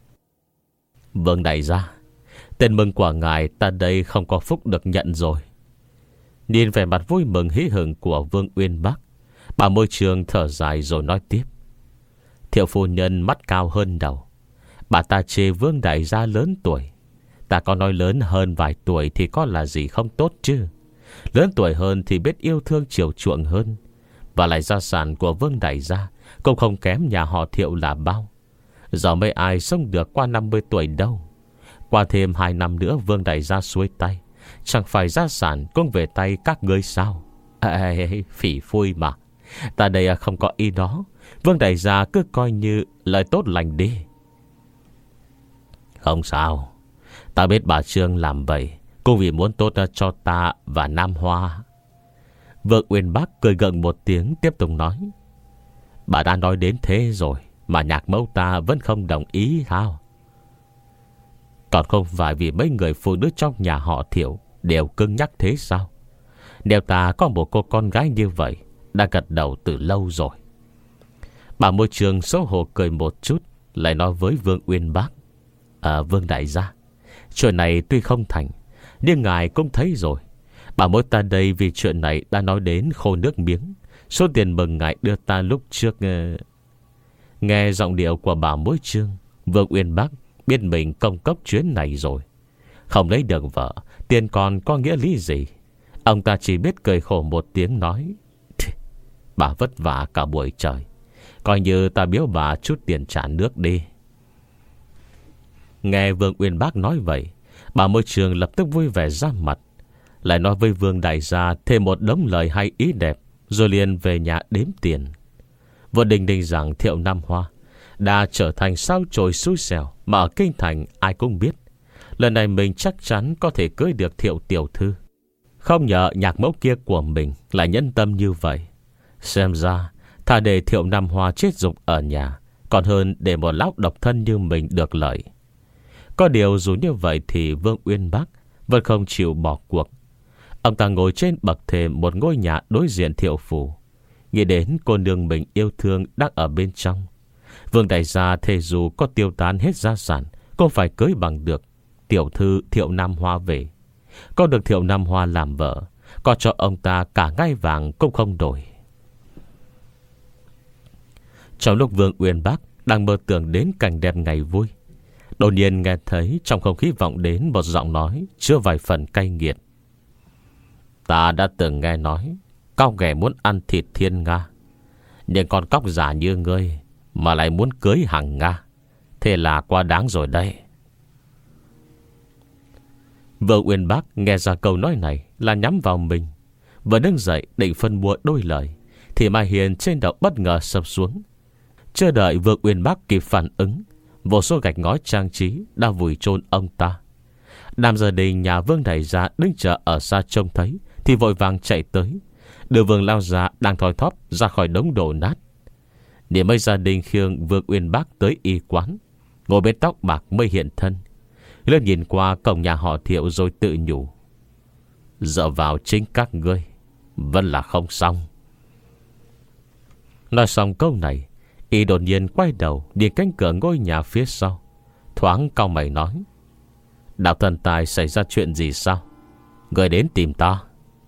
Vương đại gia, tên mừng của ngài ta đây không có phúc được nhận rồi. Nhìn vẻ mặt vui mừng hí hửng của Vương Uyên Bác, bà môi trường thở dài rồi nói tiếp: Thiệu phu nhân mắt cao hơn đầu. Bà ta chê Vương đại gia lớn tuổi. Ta có nói lớn hơn vài tuổi thì có là gì không tốt chứ. Lớn tuổi hơn thì biết yêu thương chiều chuộng hơn. Và lại gia sản của Vương đại gia cũng không kém nhà họ Thiệu là bao. Giờ mấy ai sống được qua năm mươi tuổi đâu. Qua thêm hai năm nữa Vương đại gia xuôi tay, chẳng phải gia sản cũng về tay các ngươi sao? Ê, phỉ phui mà. Ta đây không có ý đó. Vương đại gia cứ coi như lời tốt lành đi. Không sao. Ta biết bà Trương làm vậy cũng vì muốn tốt cho ta và Nam Hoa. Vương Uyên Bác cười gượng một tiếng tiếp tục nói: bà đã nói đến thế rồi mà nhạc mẫu ta vẫn không đồng ý sao? Còn không phải vì mấy người phụ nữ trong nhà họ Thiệu đều cứng nhắc thế sao? Nếu ta có một cô con gái như vậy đã gật đầu từ lâu rồi. Bà môi trường xấu hổ cười một chút, lại nói với Vương Uyên Bác: À Vương đại gia, chuyện này tuy không thành, nhưng ngài cũng thấy rồi. Bà mối ta đây vì chuyện này đã nói đến khô nước miếng. Số tiền mừng ngài đưa ta lúc trước. uh... Nghe giọng điệu của bà mối Trương, Vương Uyên Bác biết mình công cốc chuyến này rồi. Không lấy được vợ, tiền còn có nghĩa lý gì. Ông ta chỉ biết cười khổ một tiếng nói: bà vất vả cả buổi trời, coi như ta biếu bà chút tiền trả nước đi. Nghe Vương Uyên Bác nói vậy, bà Môi Trường lập tức vui vẻ ra mặt, lại nói với Vương đại gia thêm một đống lời hay ý đẹp, rồi liền về nhà đếm tiền. Vừa định định rằng Thiệu Nam Hoa đã trở thành sao chổi xui xẻo mà ở kinh thành ai cũng biết, lần này mình chắc chắn có thể cưới được Thiệu tiểu thư. Không ngờ nhạc mẫu kia của mình lại nhẫn tâm như vậy. Xem ra thà để Thiệu Nam Hoa chết dục ở nhà, còn hơn để một lão độc thân như mình được lợi. Có điều dù như vậy thì Vương Uyên Bác vẫn không chịu bỏ cuộc. Ông ta ngồi trên bậc thềm một ngôi nhà đối diện Thiệu phủ, nghĩ đến cô nương mình yêu thương đang ở bên trong. Vương đại gia thề dù có tiêu tán hết gia sản cũng phải cưới bằng được tiểu thư Thiệu Nam Hoa về. Có được Thiệu Nam Hoa làm vợ, có cho ông ta cả ngai vàng cũng không đổi. Trong lúc Vương Uyên Bác đang mơ tưởng đến cảnh đẹp ngày vui, đột nhiên nghe thấy trong không khí vọng đến một giọng nói chứa vài phần cay nghiệt. Ta đã từng nghe nói cao ghẻ muốn ăn thịt thiên nga, nhưng con cóc giả như ngươi mà lại muốn cưới hàng nga, thế là quá đáng rồi đây. Vương Uyên Bác nghe ra câu nói này là nhắm vào mình, vừa đứng dậy định phân bua đôi lời, thì Mai Hiền trên đầu bất ngờ sập xuống. Chưa đợi Vương Uyên Bác kịp phản ứng, vô số gạch ngói trang trí đã vùi chôn ông ta. Nam gia đình nhà Vương đại gia đứng chờ ở xa trông thấy thì vội vàng chạy tới, đưa Vương lao gia đang thoi thóp ra khỏi đống đổ nát. Để mấy gia đình khiêng Vương Uyên Bác tới y quán, ngồi bên tóc bạc mới hiện thân, lên nhìn qua cổng nhà họ Thiệu rồi tự nhủ: dựa vào chính các ngươi vẫn là không xong. Nói xong câu này, y đột nhiên quay đầu nhìn cánh cửa ngôi nhà phía sau, thoáng cau mày nói: Đạo thần tài xảy ra chuyện gì sao? Người đến tìm ta.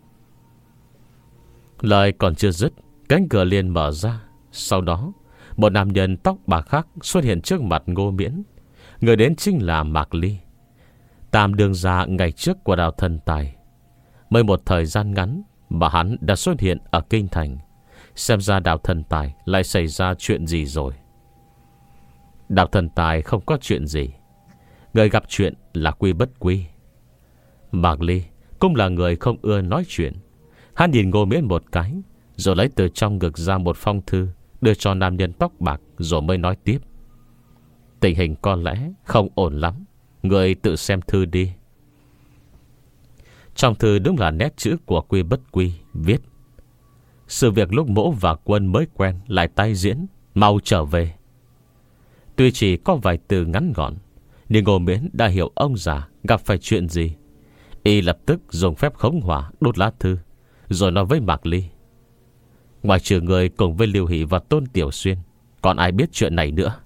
Lời còn chưa dứt, cánh cửa liền mở ra. Sau đó một nam nhân tóc bạc khác xuất hiện trước mặt Ngô Miễn. Người đến chính là Mạc Ly, tam đường gia ngày trước của Đạo thần tài. Mới một thời gian ngắn mà hắn đã xuất hiện ở kinh thành. Xem ra Đạo thần tài lại xảy ra chuyện gì rồi. Đạo thần tài không có chuyện gì, người gặp chuyện là Quy Bất Quy. Mạc Ly cũng là người không ưa nói chuyện. Hắn nhìn Ngô Miễn một cái, rồi lấy từ trong ngực ra một phong thư, đưa cho nam nhân tóc bạc, rồi mới nói tiếp: Tình hình có lẽ không ổn lắm, người tự xem thư đi. Trong thư đúng là nét chữ của Quy Bất Quy viết: Sự việc lúc Mỗ và Quân mới quen lại tái diễn, mau trở về. Tuy chỉ có vài từ ngắn gọn, nhưng Ngô Miễn đã hiểu ông già gặp phải chuyện gì. Y lập tức dùng phép khống hỏa đốt lá thư, rồi nói với Mạc Ly: Ngoài trừ người cùng với Lưu Hỷ và Tôn Tiểu Xuyên, còn ai biết chuyện này nữa?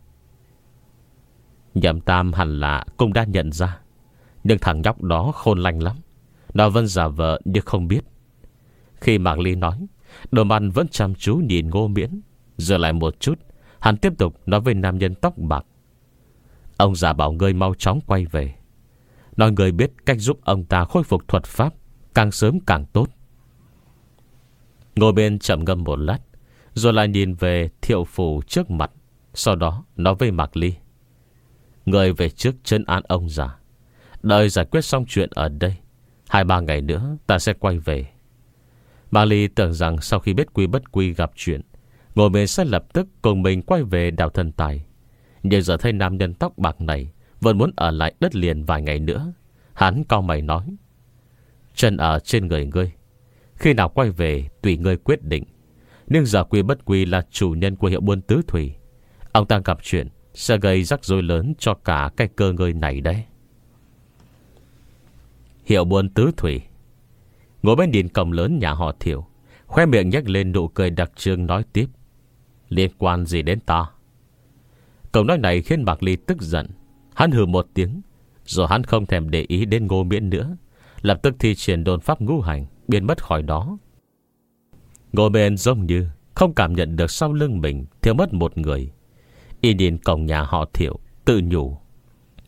Nhậm Tam hẳn là cũng đã nhận ra, nhưng thằng nhóc đó khôn lanh lắm, nó vẫn giả vờ như không biết. Khi Mạc Ly nói, đôi mắt vẫn chăm chú nhìn Ngô Miễn. Giờ lại một chút, hắn tiếp tục nói với nam nhân tóc bạc: Ông già bảo ngươi mau chóng quay về, nói người biết cách giúp ông ta khôi phục thuật pháp, càng sớm càng tốt. Ngồi bên chậm ngâm một lát, rồi lại nhìn về Thiệu phủ trước mặt. Sau đó nói với Mạc Ly: Người về trước trấn án ông già, đợi giải quyết xong chuyện ở đây, Hai ba ngày nữa ta sẽ quay về. Mạc Ly tưởng rằng sau khi biết Quy Bất Quy gặp chuyện, Ngồi bên sẽ lập tức cùng mình quay về Đạo thần tài. Nhưng giờ thấy nam nhân tóc bạc này vẫn muốn ở lại đất liền vài ngày nữa. Hắn cau mày nói: Chân ở trên người ngươi, khi nào quay về tùy ngươi quyết định. Nhưng giờ Quy Bất Quy là chủ nhân của hiệu buôn tứ thủy, ông ta gặp chuyện sẽ gây rắc rối lớn cho cả cái cơ ngơi này đấy. Hiệu buôn tứ thủy. Ngồi bên điện cổng lớn nhà họ Thiệu, khoe miệng nhếch lên nụ cười đặc trưng nói tiếp: Liên quan gì đến ta? Câu nói này khiến Mạc Ly tức giận. Hắn hừ một tiếng, rồi hắn không thèm để ý đến Ngô Miễn nữa, lập tức thi triển đồn pháp ngũ hành biến mất khỏi đó. Ngô Miễn giống như không cảm nhận được sau lưng mình thiếu mất một người. Y nhìn cổng nhà họ Thiệu tự nhủ: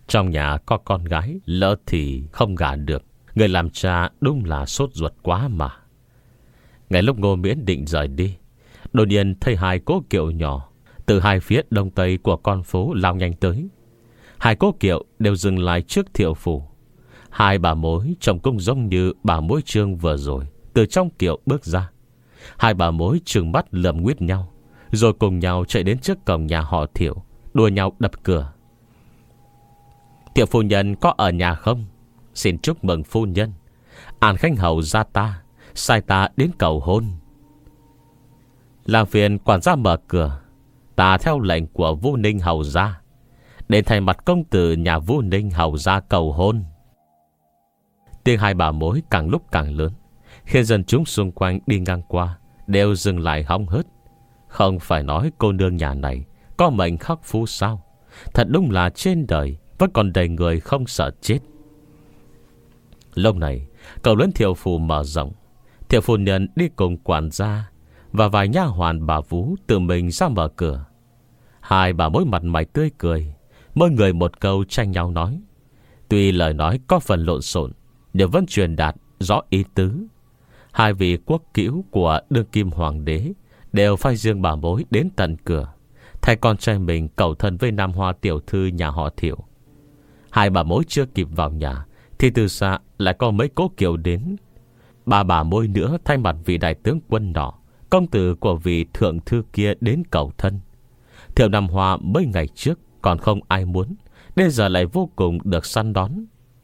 Trong nhà có con gái, lỡ thì không gả được. Người làm cha đúng là sốt ruột quá mà. Ngay lúc Ngô Miễn định rời đi, đột nhiên thấy hai cỗ kiệu nhỏ từ hai phía đông tây của con phố lao nhanh tới. Hai cỗ kiệu đều dừng lại trước Thiệu phủ. Hai bà mối trông cũng giống như bà mối Trương vừa rồi từ trong kiệu bước ra. Hai bà mối trừng mắt lườm nguyết nhau, rồi cùng nhau chạy đến trước cổng nhà họ Thiệu, đua nhau đập cửa. Thiệu phu nhân có ở nhà không? Xin chúc mừng phu nhân. An Khánh hầu gia ta sai ta đến cầu hôn. Làm phiền quản gia mở cửa. Ta theo lệnh của Vũ Ninh hầu gia đến thay mặt công tử nhà Vũ Ninh hầu gia cầu hôn. Tiếng hai bà mối càng lúc càng lớn, khiến dân chúng xung quanh đi ngang qua đều dừng lại hóng hớt. Không phải nói cô nương nhà này có mệnh khắc phu sao? Thật đúng là trên đời vẫn còn đầy người không sợ chết. Lúc này cầu lớn Thiệu phủ mở rộng. Thiệu phu nhân đi cùng quản gia và vài nha hoàn bà vú tự mình ra mở cửa. Hai bà mối mặt mày tươi cười, mỗi người một câu tranh nhau nói. Tuy lời nói có phần lộn xộn, nhưng vẫn truyền đạt rõ ý tứ. Hai vị quốc cữu của đương kim hoàng đế đều phái riêng bà mối đến tận cửa, thay con trai mình cầu thân với Nam Hoa tiểu thư nhà họ Thiệu. Hai bà mối chưa kịp vào nhà thì từ xa lại có mấy cỗ kiệu đến. Ba bà mối nữa thay mặt vị đại tướng quân nọ, công tử của vị thượng thư kia đến cầu thân. Thiệu Nam Hoa mấy ngày trước còn không ai muốn, đến giờ lại vô cùng được săn đón.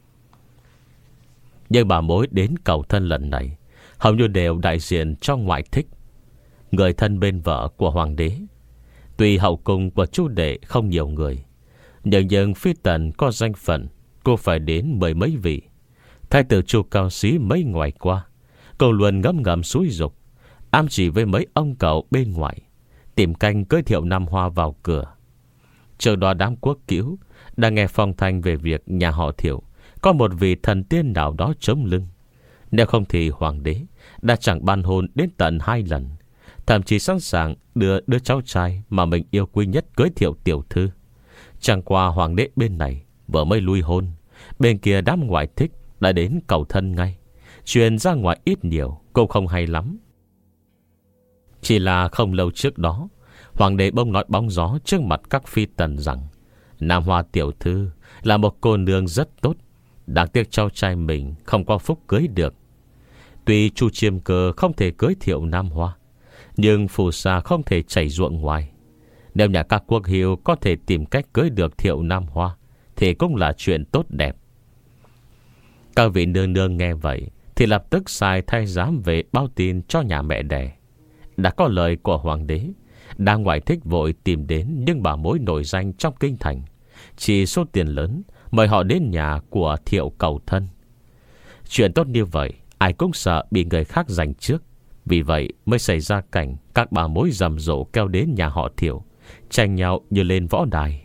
Nhưng bà mối đến cầu thân lần này hầu như đều đại diện cho ngoại thích, người thân bên vợ của hoàng đế. Tuy hậu cung của chu đệ không nhiều người, nhưng nhưng phi tần có danh phận, cô phải đến mười mấy vị. Thái tử Chu Cao Xí mấy ngày qua, cô luôn ngấm ngầm xúi dục, ám chỉ với mấy ông cậu bên ngoài, tìm canh cưới Thiệu Nam Hoa vào cửa. Trước đó đám quốc cữu đã nghe phong thanh về việc nhà họ Thiệu có một vị thần tiên nào đó chống lưng. Nếu không thì hoàng đế đã chẳng ban hôn đến tận hai lần, thậm chí sẵn sàng đưa đứa cháu trai mà mình yêu quý nhất cưới Thiệu tiểu thư. Chẳng qua hoàng đế bên này vừa mới lui hôn, bên kia đám ngoại thích đã đến cầu thân ngay. Chuyện ra ngoài ít nhiều cũng không hay lắm. Chỉ là không lâu trước đó, hoàng đế bỗng nói bóng gió trước mặt các phi tần rằng Nam Hoa tiểu thư là một cô nương rất tốt, đáng tiếc cháu trai mình không có phúc cưới được. Tuy Chu Chiêm Cơ không thể cưới Thiệu Nam Hoa, nhưng phù sa không thể chảy ruộng ngoài. Nếu nhà các quốc hiệu có thể tìm cách cưới được Thiệu Nam Hoa thì cũng là chuyện tốt đẹp. Các vị nương nương nghe vậy thì lập tức sai thay giám về báo tin cho nhà mẹ đẻ. Đã có lời của hoàng đế, đang ngoại thích vội tìm đến những bà mối nổi danh trong kinh thành, chỉ số tiền lớn mời họ đến nhà của Thiệu cầu thân. Chuyện tốt như vậy ai cũng sợ bị người khác giành trước, vì vậy mới xảy ra cảnh các bà mối rầm rộ kêu đến nhà họ Thiệu, tranh nhau như lên võ đài.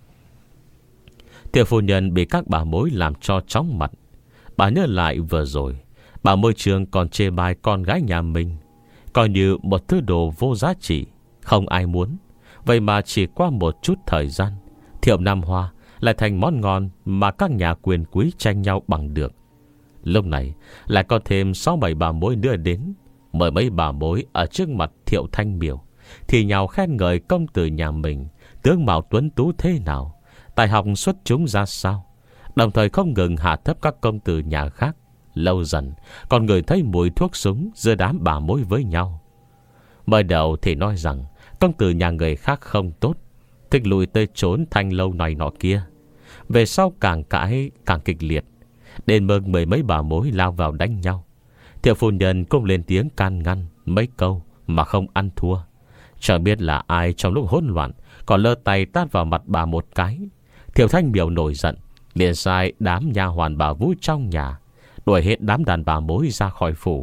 Thiệu phu nhân bị các bà mối làm cho chóng mặt. Bà nhớ lại vừa rồi bà môi trường còn chê bai con gái nhà mình, coi như một thứ đồ vô giá trị, không ai muốn. Vậy mà chỉ qua một chút thời gian, Thiệu Nam Hoa lại thành món ngon mà các nhà quyền quý tranh nhau bằng được. Lúc này lại có thêm sáu bảy bà mối nữa đến. Mời mấy bà mối ở trước mặt Thiệu Thanh Miểu thì nhào khen ngợi công tử nhà mình tướng mạo tuấn tú thế nào, tài học xuất chúng ra sao, đồng thời không ngừng hạ thấp các công tử nhà khác. Lâu dần còn người thấy mùi thuốc súng giữa đám bà mối với nhau. Mới đầu thì nói rằng công tử nhà người khác không tốt, thích lùi tới trốn thanh lâu này nọ kia. Về sau càng cãi càng kịch liệt, đến mức mười mấy bà mối lao vào đánh nhau. Thiệu phu nhân cũng lên tiếng can ngăn mấy câu mà không ăn thua. Chẳng biết là ai trong lúc hỗn loạn còn lơ tay tát vào mặt bà một cái. Thiệu Thanh Miểu nổi giận, liền sai đám nha hoàn bà vú trong nhà đuổi hết đám đàn bà mối ra khỏi phủ.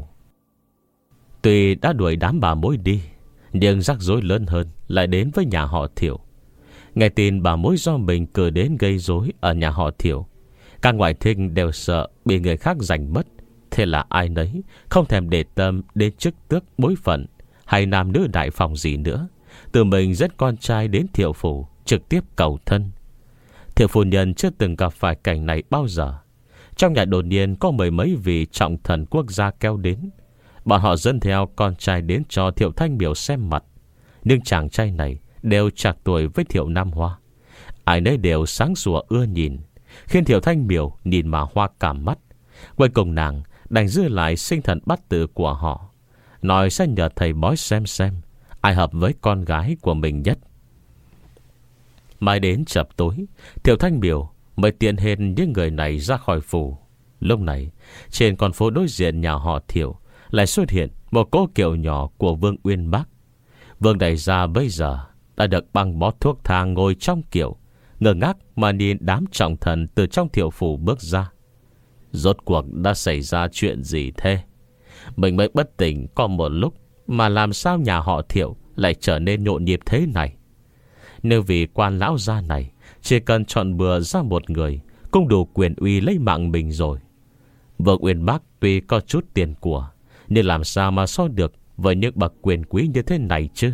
Tuy đã đuổi đám bà mối đi, nhưng rắc rối lớn hơn lại đến với nhà họ Thiệu. Nghe tin bà mối do mình cử đến gây rối ở nhà họ Thiệu, các ngoại thinh đều sợ bị người khác giành mất. Thế là ai nấy không thèm để tâm đến chức tước bối phận hay nam nữ đại phòng gì nữa, tự mình dẫn con trai đến Thiệu phủ trực tiếp cầu thân. Thiệu phu nhân chưa từng gặp phải cảnh này bao giờ. Trong nhà đột nhiên có mười mấy vị trọng thần quốc gia kéo đến. Bọn họ dẫn theo con trai đến cho Thiệu Thanh Miểu xem mặt. Nhưng chàng trai này đều trạc tuổi với Thiệu Nam Hoa. Ai nấy đều sáng sủa ưa nhìn, khiến Thiệu Thanh Miểu nhìn mà hoa cảm mắt. Cuối cùng nàng đành giữ lại sinh thần bát tự của họ, nói sẽ nhờ thầy bói xem xem ai hợp với con gái của mình nhất. Mai đến chập tối, Thiệu Thanh Miểu mới tiện hên những người này ra khỏi phủ. Lúc này trên con phố đối diện nhà họ Thiệu lại xuất hiện một cỗ kiệu nhỏ của Vương Uyên Bác. Vương Đại Gia bây giờ đã được băng bó thuốc thang ngồi trong kiệu, ngơ ngác mà nhìn đám trọng thần từ trong Thiệu phủ bước ra. Rốt cuộc đã xảy ra chuyện gì thế? Mình mới bất tỉnh có một lúc, mà làm sao nhà họ Thiệu lại trở nên nhộn nhịp thế này? Nếu vì quan lão gia này chỉ cần chọn bừa ra một người cũng đủ quyền uy lấy mạng mình rồi. Vương Uyên Bác tuy có chút tiền của, nhưng làm sao mà so được với những bậc quyền quý như thế này chứ?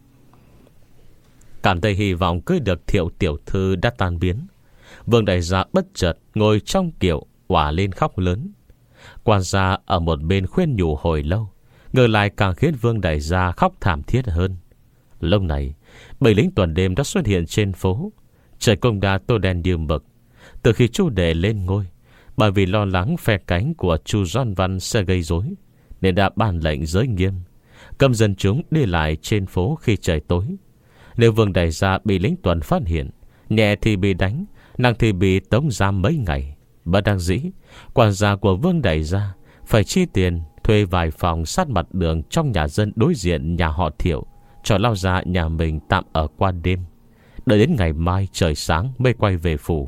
Cảm thấy hy vọng cưới được Thiệu tiểu thư đã tan biến, Vương Đại Gia bất chợt ngồi trong kiệu òa lên khóc lớn. Quan gia ở một bên khuyên nhủ hồi lâu, ngờ lại càng khiến Vương Đại Gia khóc thảm thiết hơn. Lúc này bầy lính tuần đêm đã xuất hiện trên phố. Trời cũng đã tô đen như mực. Từ khi Chu Đệ lên ngôi, bởi vì lo lắng phe cánh của Chu Doan Văn sẽ gây rối, nên đã ban lệnh giới nghiêm, cấm dân chúng đi lại trên phố khi trời tối. Nếu Vương Đại Gia bị lính tuần phát hiện, nhẹ thì bị đánh, nặng thì bị tống giam mấy ngày. Bất đắc dĩ, quản gia của Vương Đại Gia phải chi tiền thuê vài phòng sát mặt đường trong nhà dân đối diện nhà họ Thiệu, cho lao ra nhà mình tạm ở qua đêm, đợi đến ngày mai trời sáng mới quay về phủ.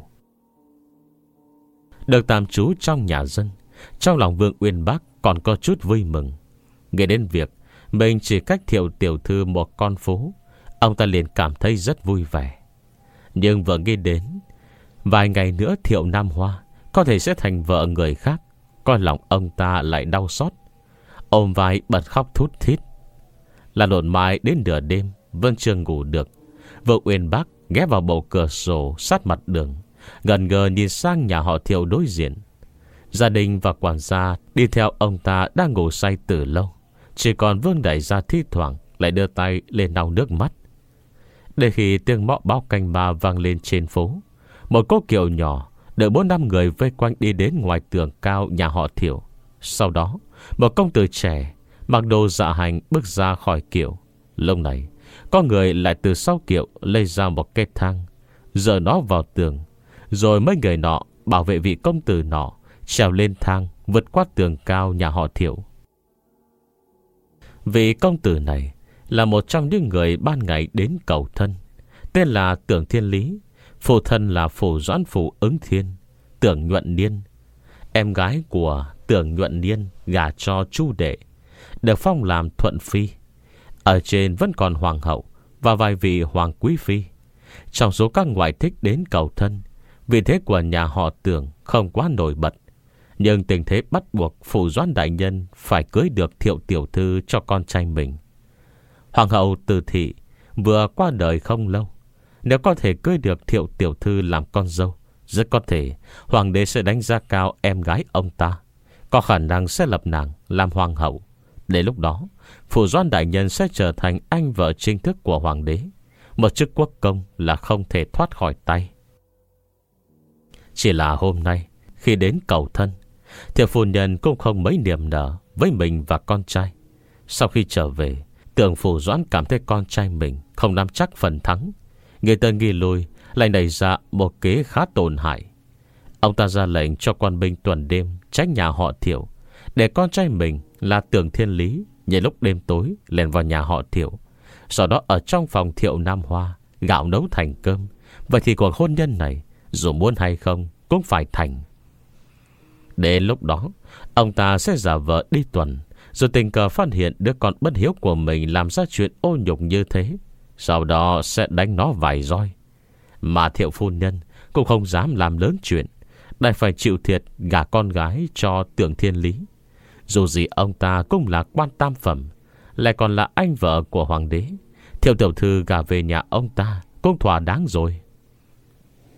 Được tạm trú trong nhà dân, trong lòng Vương Uyên Bác còn có chút vui mừng. Nghe đến việc mình chỉ cách Thiệu tiểu thư một con phố, ông ta liền cảm thấy rất vui vẻ. Nhưng vừa nghĩ đến vài ngày nữa Thiệu Nam Hoa có thể sẽ thành vợ người khác, coi lòng ông ta lại đau xót, ôm vai bật khóc thút thít. Là lộn mãi đến nửa đêm vẫn chưa ngủ được, Vương Uyên Bác ghé vào bầu cửa sổ sát mặt đường, ngần ngơ nhìn sang nhà họ Thiệu đối diện. Gia đình và quản gia đi theo ông ta đang ngủ say từ lâu, chỉ còn Vương Đại Gia thi thoảng lại đưa tay lên lau nước mắt. Để khi tiếng mõ báo canh ba vang lên trên phố, một cỗ kiệu nhỏ đợi bốn năm người vây quanh đi đến ngoài tường cao nhà họ Thiệu. Sau đó một công tử trẻ mặc đồ dạ hành bước ra khỏi kiệu. Lúc này có người lại từ sau kiệu lấy ra một cây thang, giở nó vào tường, rồi mấy người nọ bảo vệ vị công tử nọ trèo lên thang vượt qua tường cao nhà họ Thiệu. Vị công tử này là một trong những người ban ngày đến cầu thân, tên là Tưởng Thiên Lý. Phụ thân là Phủ Doãn Phủ Ứng Thiên, Tưởng Nhuận Niên. Em gái của Tưởng Nhuận Niên gả cho Chu Đệ, được phong làm thuận phi. Ở trên vẫn còn hoàng hậu và vài vị hoàng quý phi. Trong số các ngoại thích đến cầu thân, vị thế của nhà họ Tưởng không quá nổi bật, nhưng tình thế bắt buộc Phủ Doãn đại nhân phải cưới được Thiệu tiểu thư cho con trai mình. Hoàng hậu Từ Thị vừa qua đời không lâu, nếu có thể cưới được Thiệu tiểu thư làm con dâu, rất có thể hoàng đế sẽ đánh giá cao em gái ông ta, có khả năng sẽ lập nàng làm hoàng hậu. Đến lúc đó, Phủ Doãn đại nhân sẽ trở thành anh vợ chính thức của hoàng đế, một chức quốc công là không thể thoát khỏi tay. Chỉ là hôm nay khi đến cầu thân, Thiệu phu nhân cũng không mấy niềm nở với mình và con trai. Sau khi trở về, Tưởng Phủ Doãn cảm thấy con trai mình không nắm chắc phần thắng. Người ta nghi lùi lại nảy ra một kế khá tổn hại. Ông ta ra lệnh cho quan binh tuần đêm tránh nhà họ Thiệu, để con trai mình là Tưởng Thiên Lý nhảy lúc đêm tối lèn vào nhà họ Thiệu, sau đó ở trong phòng Thiệu Nam Hoa gạo nấu thành cơm. Vậy thì cuộc hôn nhân này dù muốn hay không cũng phải thành. Đến lúc đó, ông ta sẽ giả vờ đi tuần, rồi tình cờ phát hiện đứa con bất hiếu của mình làm ra chuyện ô nhục như thế, sau đó sẽ đánh nó vài roi. Mà Thiệu phu nhân cũng không dám làm lớn chuyện, lại phải chịu thiệt gả con gái cho Tưởng Thiên Lý. Dù gì ông ta cũng là quan tam phẩm, lại còn là anh vợ của hoàng đế. Thiệu tiểu thư gả về nhà ông ta cũng thỏa đáng rồi.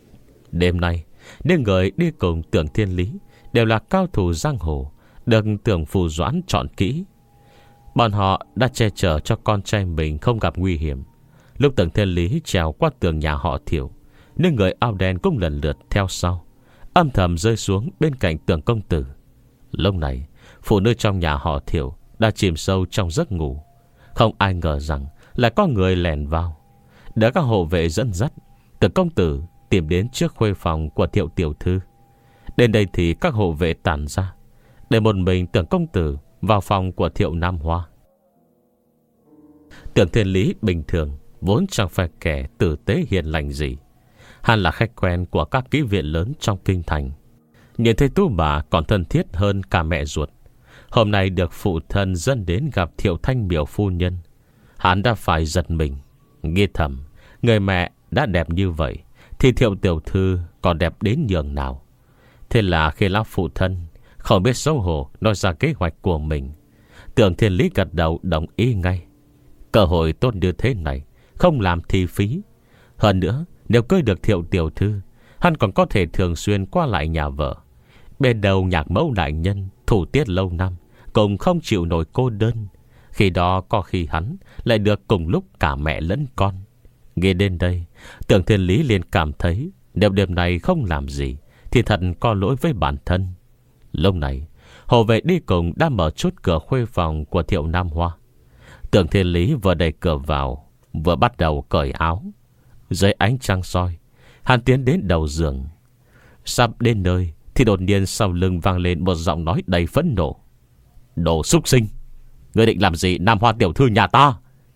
Đêm nay, những người đi cùng Tưởng Thiên Lý đều là cao thủ giang hồ, được Tưởng Phù Doãn chọn kỹ. Bọn họ đã che chở cho con trai mình không gặp nguy hiểm. Lúc Tưởng Thiên Lý trèo qua tường nhà họ Thiệu, những người áo đen cũng lần lượt theo sau, âm thầm rơi xuống bên cạnh Tưởng công tử. Lúc này, phụ nữ trong nhà họ Thiệu đã chìm sâu trong giấc ngủ. Không ai ngờ rằng lại có người lẻn vào. Đã các hộ vệ dẫn dắt, Tưởng công tử tìm đến trước khuê phòng của Thiệu tiểu thư. Đến đây thì các hộ vệ tản ra, để một mình Tưởng công tử vào phòng của Thiệu Nam Hoa. Tưởng Thiên Lý bình thường vốn chẳng phải kẻ tử tế hiền lành gì. Hắn là khách quen của các kỹ viện lớn trong kinh thành. Nhìn thấy tú bà còn thân thiết hơn cả mẹ ruột. Hôm nay được phụ thân dẫn đến gặp Thiệu Thanh Miểu phu nhân, hắn đã phải giật mình, nghĩ thầm, người mẹ đã đẹp như vậy thì Thiệu tiểu thư còn đẹp đến nhường nào. Thế là khi lão phụ thân không biết xấu hổ nói ra kế hoạch của mình, Tưởng Thiên Lý gật đầu đồng ý ngay. Cơ hội tốt như thế này không làm thì phí. Hơn nữa, nếu cưới được Thiệu tiểu thư, hắn còn có thể thường xuyên qua lại nhà vợ. Bên đầu nhạc mẫu đại nhân thủ tiết lâu năm cũng không chịu nổi cô đơn. Khi đó có khi hắn lại được cùng lúc cả mẹ lẫn con. Nghe đến đây, Tưởng Thiên Lý liền cảm thấy nếu đêm này không làm gì thì thật có lỗi với bản thân. Lúc này, hộ vệ đi cùng đã mở chốt cửa khuê phòng của Thiệu Nam Hoa. Tưởng Thiên Lý vừa đẩy cửa vào, vừa bắt đầu cởi áo. Dưới ánh trăng soi, hắn tiến đến đầu giường. Sắp đến nơi thì đột nhiên sau lưng vang lên một giọng nói đầy phẫn nộ. Đồ súc sinh, ngươi định làm gì Nam Hoa tiểu thư nhà ta?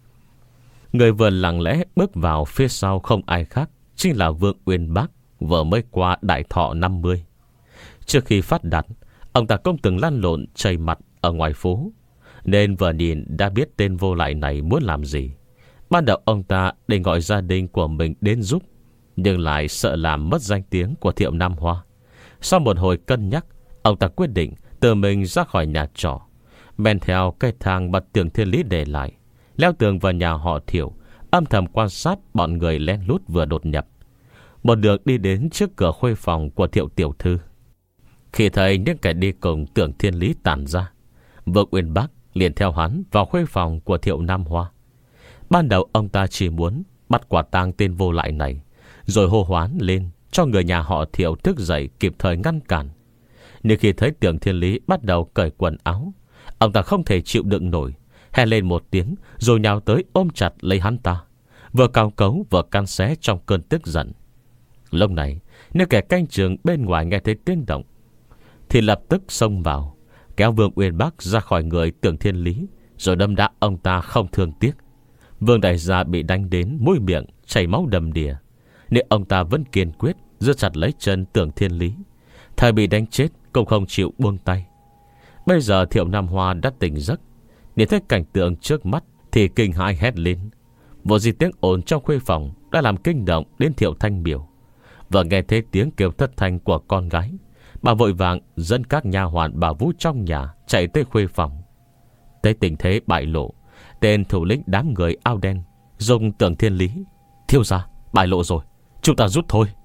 Người vừa lặng lẽ bước vào phía sau không ai khác chính là Vương Uyên Bác, vừa mới qua đại thọ năm mươi. Trước khi phát đặt, ông ta cũng từng lăn lộn chảy mặt ở ngoài phố, nên vừa nhìn đã biết tên vô lại này muốn làm gì. Ban đầu ông ta định gọi gia đình của mình đến giúp, nhưng lại sợ làm mất danh tiếng của Thiệu Nam Hoa. Sau một hồi cân nhắc, ông ta quyết định tự mình ra khỏi nhà trọ, men theo cây thang mà Tưởng Thiên Lý để lại, leo tường vào nhà họ Thiệu, âm thầm quan sát bọn người lén lút vừa đột nhập. Một đường đi đến trước cửa khuê phòng của Thiệu tiểu thư. Khi thấy những kẻ đi cùng Tưởng Thiên Lý tản ra, Vương Uyên Bác liền theo hắn vào khuê phòng của Thiệu Nam Hoa. Ban đầu ông ta chỉ muốn bắt quả tang tên vô lại này, rồi hô hoán lên cho người nhà họ Thiệu thức dậy kịp thời ngăn cản. Nhưng khi thấy Tưởng Thiên Lý bắt đầu cởi quần áo, ông ta không thể chịu đựng nổi, hét lên một tiếng rồi nhào tới ôm chặt lấy hắn ta, vừa cào cấu vừa can xé trong cơn tức giận. Lúc này, nếu kẻ canh chừng bên ngoài nghe thấy tiếng động thì lập tức xông vào, kéo Vương Uyên Bác ra khỏi người Tưởng Thiên Lý, rồi đâm đá ông ta không thương tiếc. Vương đại gia bị đánh đến mũi miệng chảy máu đầm đìa, nhưng ông ta vẫn kiên quyết giữ chặt lấy chân Tưởng Thiên Lý. Thời bị đánh chết cũng không chịu buông tay. Bây giờ Thiệu Nam Hoa đã tỉnh giấc, nhìn thấy cảnh tượng trước mắt thì kinh hãi hét lên. Vô gì tiếng ồn trong khuê phòng đã làm kinh động đến Thiệu Thanh Miểu. Vừa nghe thấy tiếng kêu thất thanh của con gái, bà vội vàng dẫn các nha hoàn bà Vũ trong nhà chạy tới khuê phòng. Thấy tình thế bại lộ, tên thủ lĩnh đám người áo đen dùng Tưởng Thiên Lý: thiếu gia, bại lộ rồi, chúng ta rút thôi.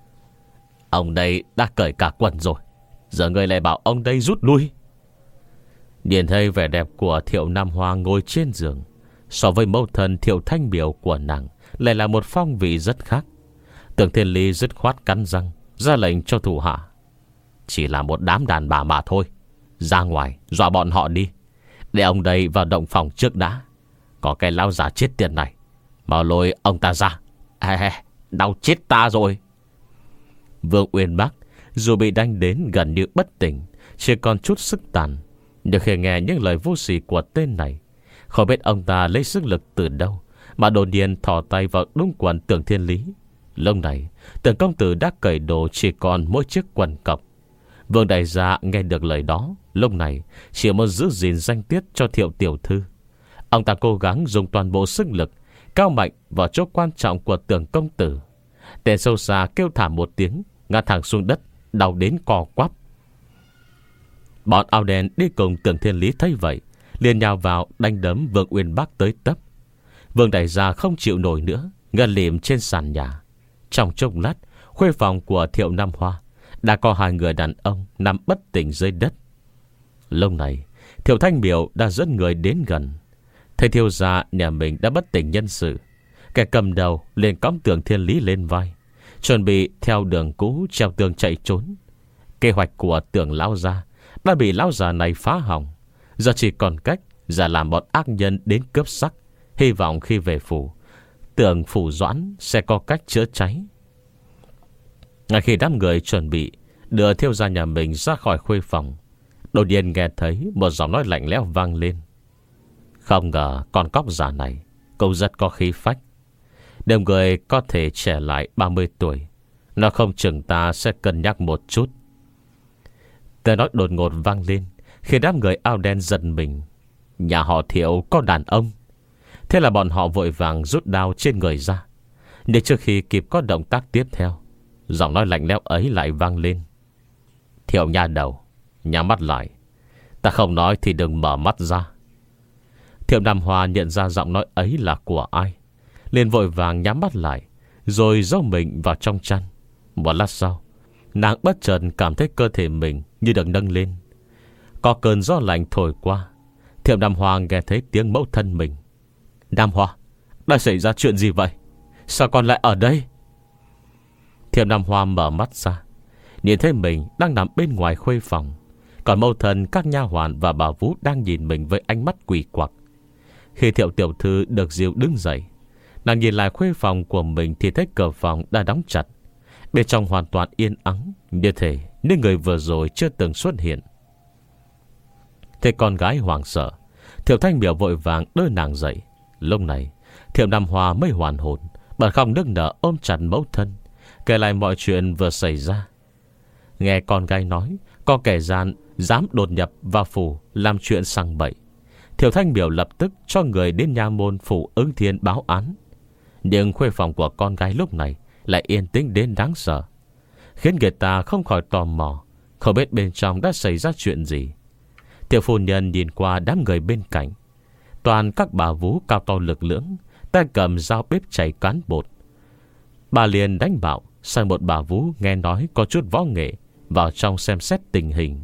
Ông đây đã cởi cả quần rồi, giờ người lại bảo ông đây rút lui. Nhìn thấy vẻ đẹp của Thiệu Nam Hoa ngồi trên giường, so với mẫu thân Thiệu Thanh Miểu của nàng lại là một phong vị rất khác. Tưởng Thiên Lý dứt khoát cắn răng ra lệnh cho thủ hạ: chỉ là một đám đàn bà mà thôi, ra ngoài dọa bọn họ đi, để ông đây vào động phòng trước đã. Có cái lão già chết tiệt này, mau lôi ông ta ra. Ê, ê, đau chết ta rồi. Vương Uyên Bác dù bị đánh đến gần như bất tỉnh, chỉ còn chút sức tàn, nhưng khi nghe những lời vô sỉ của tên này, không biết ông ta lấy sức lực từ đâu mà đột nhiên thò tay vào đúng quần Tưởng Thiên Lý. Lúc này Tưởng công tử đã cởi đồ chỉ còn mỗi chiếc quần cộc. Vương đại gia nghe được lời đó, lúc này chỉ muốn giữ gìn danh tiết cho Thiệu tiểu thư. Ông ta cố gắng dùng toàn bộ sức lực cao mạnh vào chỗ quan trọng của Tưởng công tử. Tên sâu xa kêu thảm một tiếng, ngã thẳng xuống đất, đau đến co quắp. Bọn áo đen đi cùng Tưởng Thiên Lý thấy vậy, liền nhào vào đánh đấm Vương Uyên Bác tới tấp. Vương đại gia không chịu nổi nữa, ngã lịm trên sàn nhà. Trong chốc lát, Khuê phòng của Thiệu Nam Hoa đã có hai người đàn ông nằm bất tỉnh dưới đất. Lúc này Thiệu Thanh Miểu đã dẫn người đến gần. Thấy thiếu gia nhà mình đã bất tỉnh nhân sự, kẻ cầm đầu liền cõng Tưởng Thiên Lý lên vai, chuẩn bị theo đường cũ treo tường chạy trốn. Kế hoạch của Tưởng lão gia đã bị lão già này phá hỏng. Giờ chỉ còn cách giả làm bọn ác nhân đến cướp sắc, hy vọng khi về phủ, Tưởng phủ Doãn sẽ có cách chữa cháy. Ngay khi đám người chuẩn bị đưa thiếu gia nhà mình ra khỏi khuê phòng, đột nhiên nghe thấy một giọng nói lạnh lẽo vang lên. Không ngờ con cóc già này cũng rất có khí phách. Nếu người có thể trẻ lại ba mươi tuổi, nó không chừng ta sẽ cân nhắc một chút. Tiếng nói đột ngột vang lên khi đám người áo đen giật mình. Nhà họ Thiệu có đàn ông. Thế là bọn họ vội vàng rút đao trên người ra. Nhưng trước khi kịp có động tác tiếp theo, giọng nói lạnh lẽo ấy lại vang lên. Thiệu nha đầu, nhắm mắt lại. Ta không nói thì đừng mở mắt ra. Thiệu Nam Hoa nhận ra giọng nói ấy là của ai, liền vội vàng nhắm mắt lại, rồi giấu mình vào trong chăn. Một lát sau, nàng bất chợt cảm thấy cơ thể mình như được nâng lên. Có cơn gió lạnh thổi qua. Thiệu Nam Hoa nghe thấy tiếng mẫu thân mình. Nam Hoa, đã xảy ra chuyện gì vậy? Sao con lại ở đây? Thiệu Nam Hoa mở mắt ra, nhìn thấy mình đang nằm bên ngoài khuê phòng, còn mẫu thân, các nha hoàn và bà Vũ đang nhìn mình với ánh mắt quỷ quặc. Khi Thiệu tiểu thư được dìu đứng dậy, nàng nhìn lại khuê phòng của mình thì thấy cửa phòng đã đóng chặt. Bên trong hoàn toàn yên ắng, như thể những người vừa rồi chưa từng xuất hiện. Thế con gái hoảng sợ, Thiệu Thanh Miểu vội vàng đưa nàng dậy. Lúc này Thiệu Nam Hoa mới hoàn hồn, bật khóc nức nở ôm chặt mẫu thân, kể lại mọi chuyện vừa xảy ra. Nghe con gái nói có kẻ gian dám đột nhập vào phủ làm chuyện sằng bậy, Thiệu Thanh Miểu lập tức cho người đến nha môn phủ Ứng Thiên báo án. Nhưng khuê phòng của con gái lúc này lại yên tĩnh đến đáng sợ, khiến người ta không khỏi tò mò, không biết bên trong đã xảy ra chuyện gì. Tiểu phu nhân nhìn qua đám người bên cạnh, toàn các bà vú cao to lực lưỡng, tay cầm dao bếp chảy cán bột. Bà liền đánh bảo sai một bà vú nghe nói có chút võ nghệ vào trong xem xét tình hình.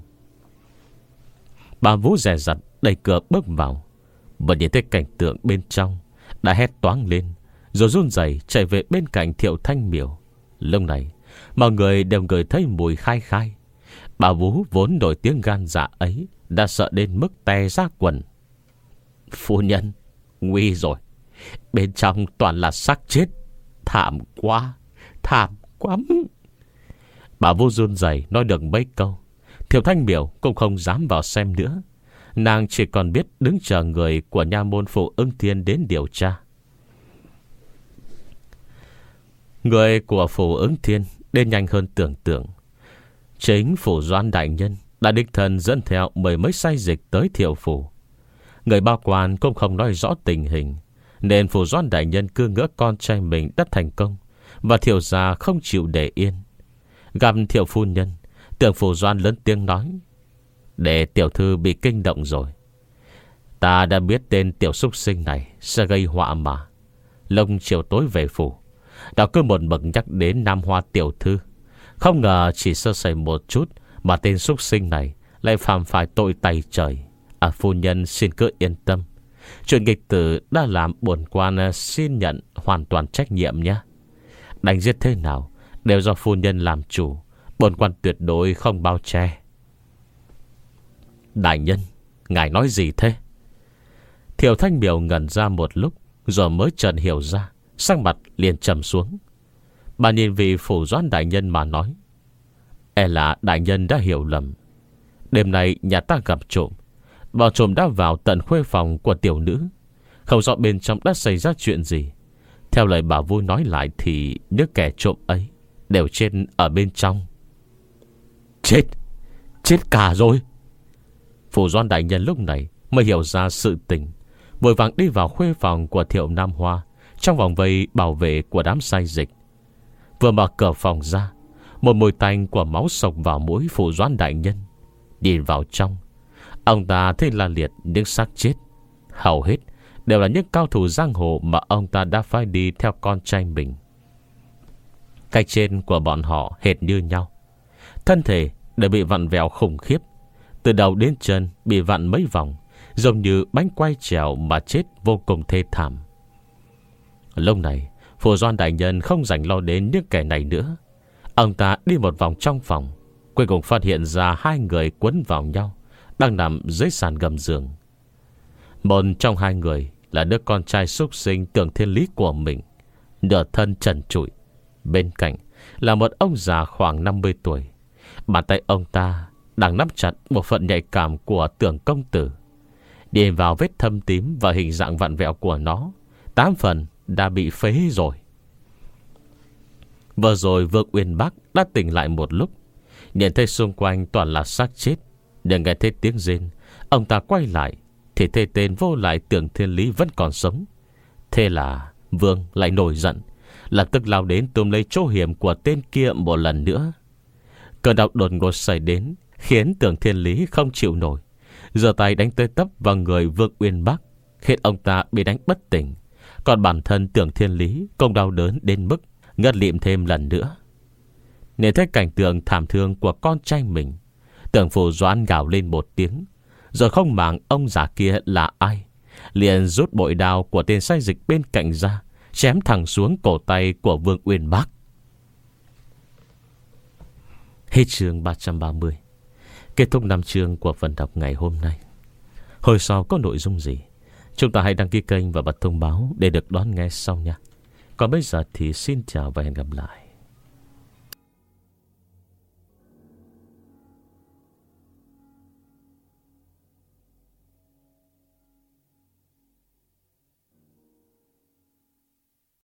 Bà vú dè dặt đẩy cửa bước vào, và nhìn thấy cảnh tượng bên trong đã hét toáng lên, rồi run rẩy chạy về bên cạnh Thiệu Thanh Miểu. Lúc này mọi người đều ngửi thấy mùi khai khai. Bà vú vốn nổi tiếng gan dạ ấy đã sợ đến mức tè ra quần. Phu nhân, nguy rồi, bên trong toàn là xác chết. Thảm quá, thảm quá. Bà vú run rẩy nói được mấy câu, Thiệu Thanh Miểu cũng không dám vào xem nữa. Nàng chỉ còn biết đứng chờ người của nha môn phủ Ứng Thiên đến điều tra. Người của phủ Ứng Thiên đến nhanh hơn tưởng tượng. Chính phủ Doãn đại nhân đã đích thân dẫn theo mười mấy sai dịch tới Thiệu phủ. Người báo quan cũng không nói rõ tình hình, nên phủ Doãn đại nhân cứ ngỡ con trai mình đã thành công, và Thiệu gia không chịu để yên. Gặp Thiệu phu nhân, tưởng phủ Doãn lớn tiếng nói: Để tiểu thư bị kinh động rồi. Ta đã biết tên tiểu súc sinh này sẽ gây họa mà. Lông chiều tối về phủ, đã cứ một mực nhắc đến Nam Hoa tiểu thư. Không ngờ chỉ sơ sẩy một chút mà tên súc sinh này lại phạm phải tội tày trời. À, phu nhân xin cứ yên tâm, chuyện nghịch tử đã làm bổn quan xin nhận hoàn toàn trách nhiệm nhé. Đánh giết thế nào đều do phu nhân làm chủ, bổn quan tuyệt đối không bao che. Đại nhân, ngài nói gì thế? Thiệu Thanh Miểu ngẩn ra một lúc, rồi mới chợt hiểu ra, sắc mặt liền trầm xuống. Bà nhìn vị phủ Doãn đại nhân mà nói: E là đại nhân đã hiểu lầm. Đêm nay nhà ta gặp trộm. Bọn trộm đã vào tận khuê phòng của tiểu nữ, không rõ bên trong đã xảy ra chuyện gì. Theo lời bà vui nói lại thì những kẻ trộm ấy đều chết ở bên trong. Chết, chết cả rồi. Phủ Doãn đại nhân lúc này mới hiểu ra sự tình, vội vàng đi vào khuê phòng của Thiệu Nam Hoa trong vòng vây bảo vệ của đám sai dịch. Vừa mở cửa phòng ra, một mùi tanh của máu sộc vào mũi phủ Doãn đại nhân. Nhìn vào trong, ông ta thấy la liệt những xác chết, hầu hết đều là những cao thủ giang hồ mà ông ta đã phái đi theo con trai mình. Cái trên của bọn họ hệt như nhau, thân thể đều bị vặn vẹo khủng khiếp, từ đầu đến chân bị vặn mấy vòng, giống như bánh quay trèo mà chết vô cùng thê thảm. Lúc này Phù Doan đại nhân không rảnh lo đến những kẻ này nữa. Ông ta đi một vòng trong phòng, cuối cùng phát hiện ra hai người quấn vào nhau, đang nằm dưới sàn gầm giường. Một trong hai người là đứa con trai súc sinh Tưởng Thiên Lý của mình, nửa thân trần trụi. Bên cạnh là một ông già khoảng năm mươi tuổi. Bàn tay ông ta đang nắm chặt một phận nhạy cảm của Tưởng công tử. Điền vào vết thâm tím và hình dạng vặn vẹo của nó, tám phần đã bị phế rồi. Vừa rồi Vương Uyên Bắc đã tỉnh lại một lúc, nhìn thấy xung quanh toàn là xác chết. Để nghe thấy tiếng rên, ông ta quay lại thì thấy tên vô lại Tưởng Thiên Lý vẫn còn sống. Thế là Vương lại nổi giận, lập tức lao đến túm lấy chỗ hiểm của tên kia một lần nữa. Cơn đau đột ngột xảy đến khiến Tưởng Thiên Lý không chịu nổi, giơ tay đánh tới tấp vào người Vương Uyên Bắc, khiến ông ta bị đánh bất tỉnh. Còn bản thân Tưởng Thiên Lý cũng đau đớn đến mức ngất lịm thêm lần nữa. Nhìn thấy cảnh tượng thảm thương của con trai mình, Tưởng Phù Doãn gào lên một tiếng, rồi không màng ông già kia là ai, liền rút bội đao của tên sai dịch bên cạnh ra, chém thẳng xuống cổ tay của Vương Uyên Bắc. Hết chương ba trăm ba mươi. Kết thúc năm chương của phần đọc ngày hôm nay. Hồi sau có nội dung gì, chúng ta hãy đăng ký kênh và bật thông báo để được đón nghe sau nha. Còn bây giờ thì xin chào và hẹn gặp lại.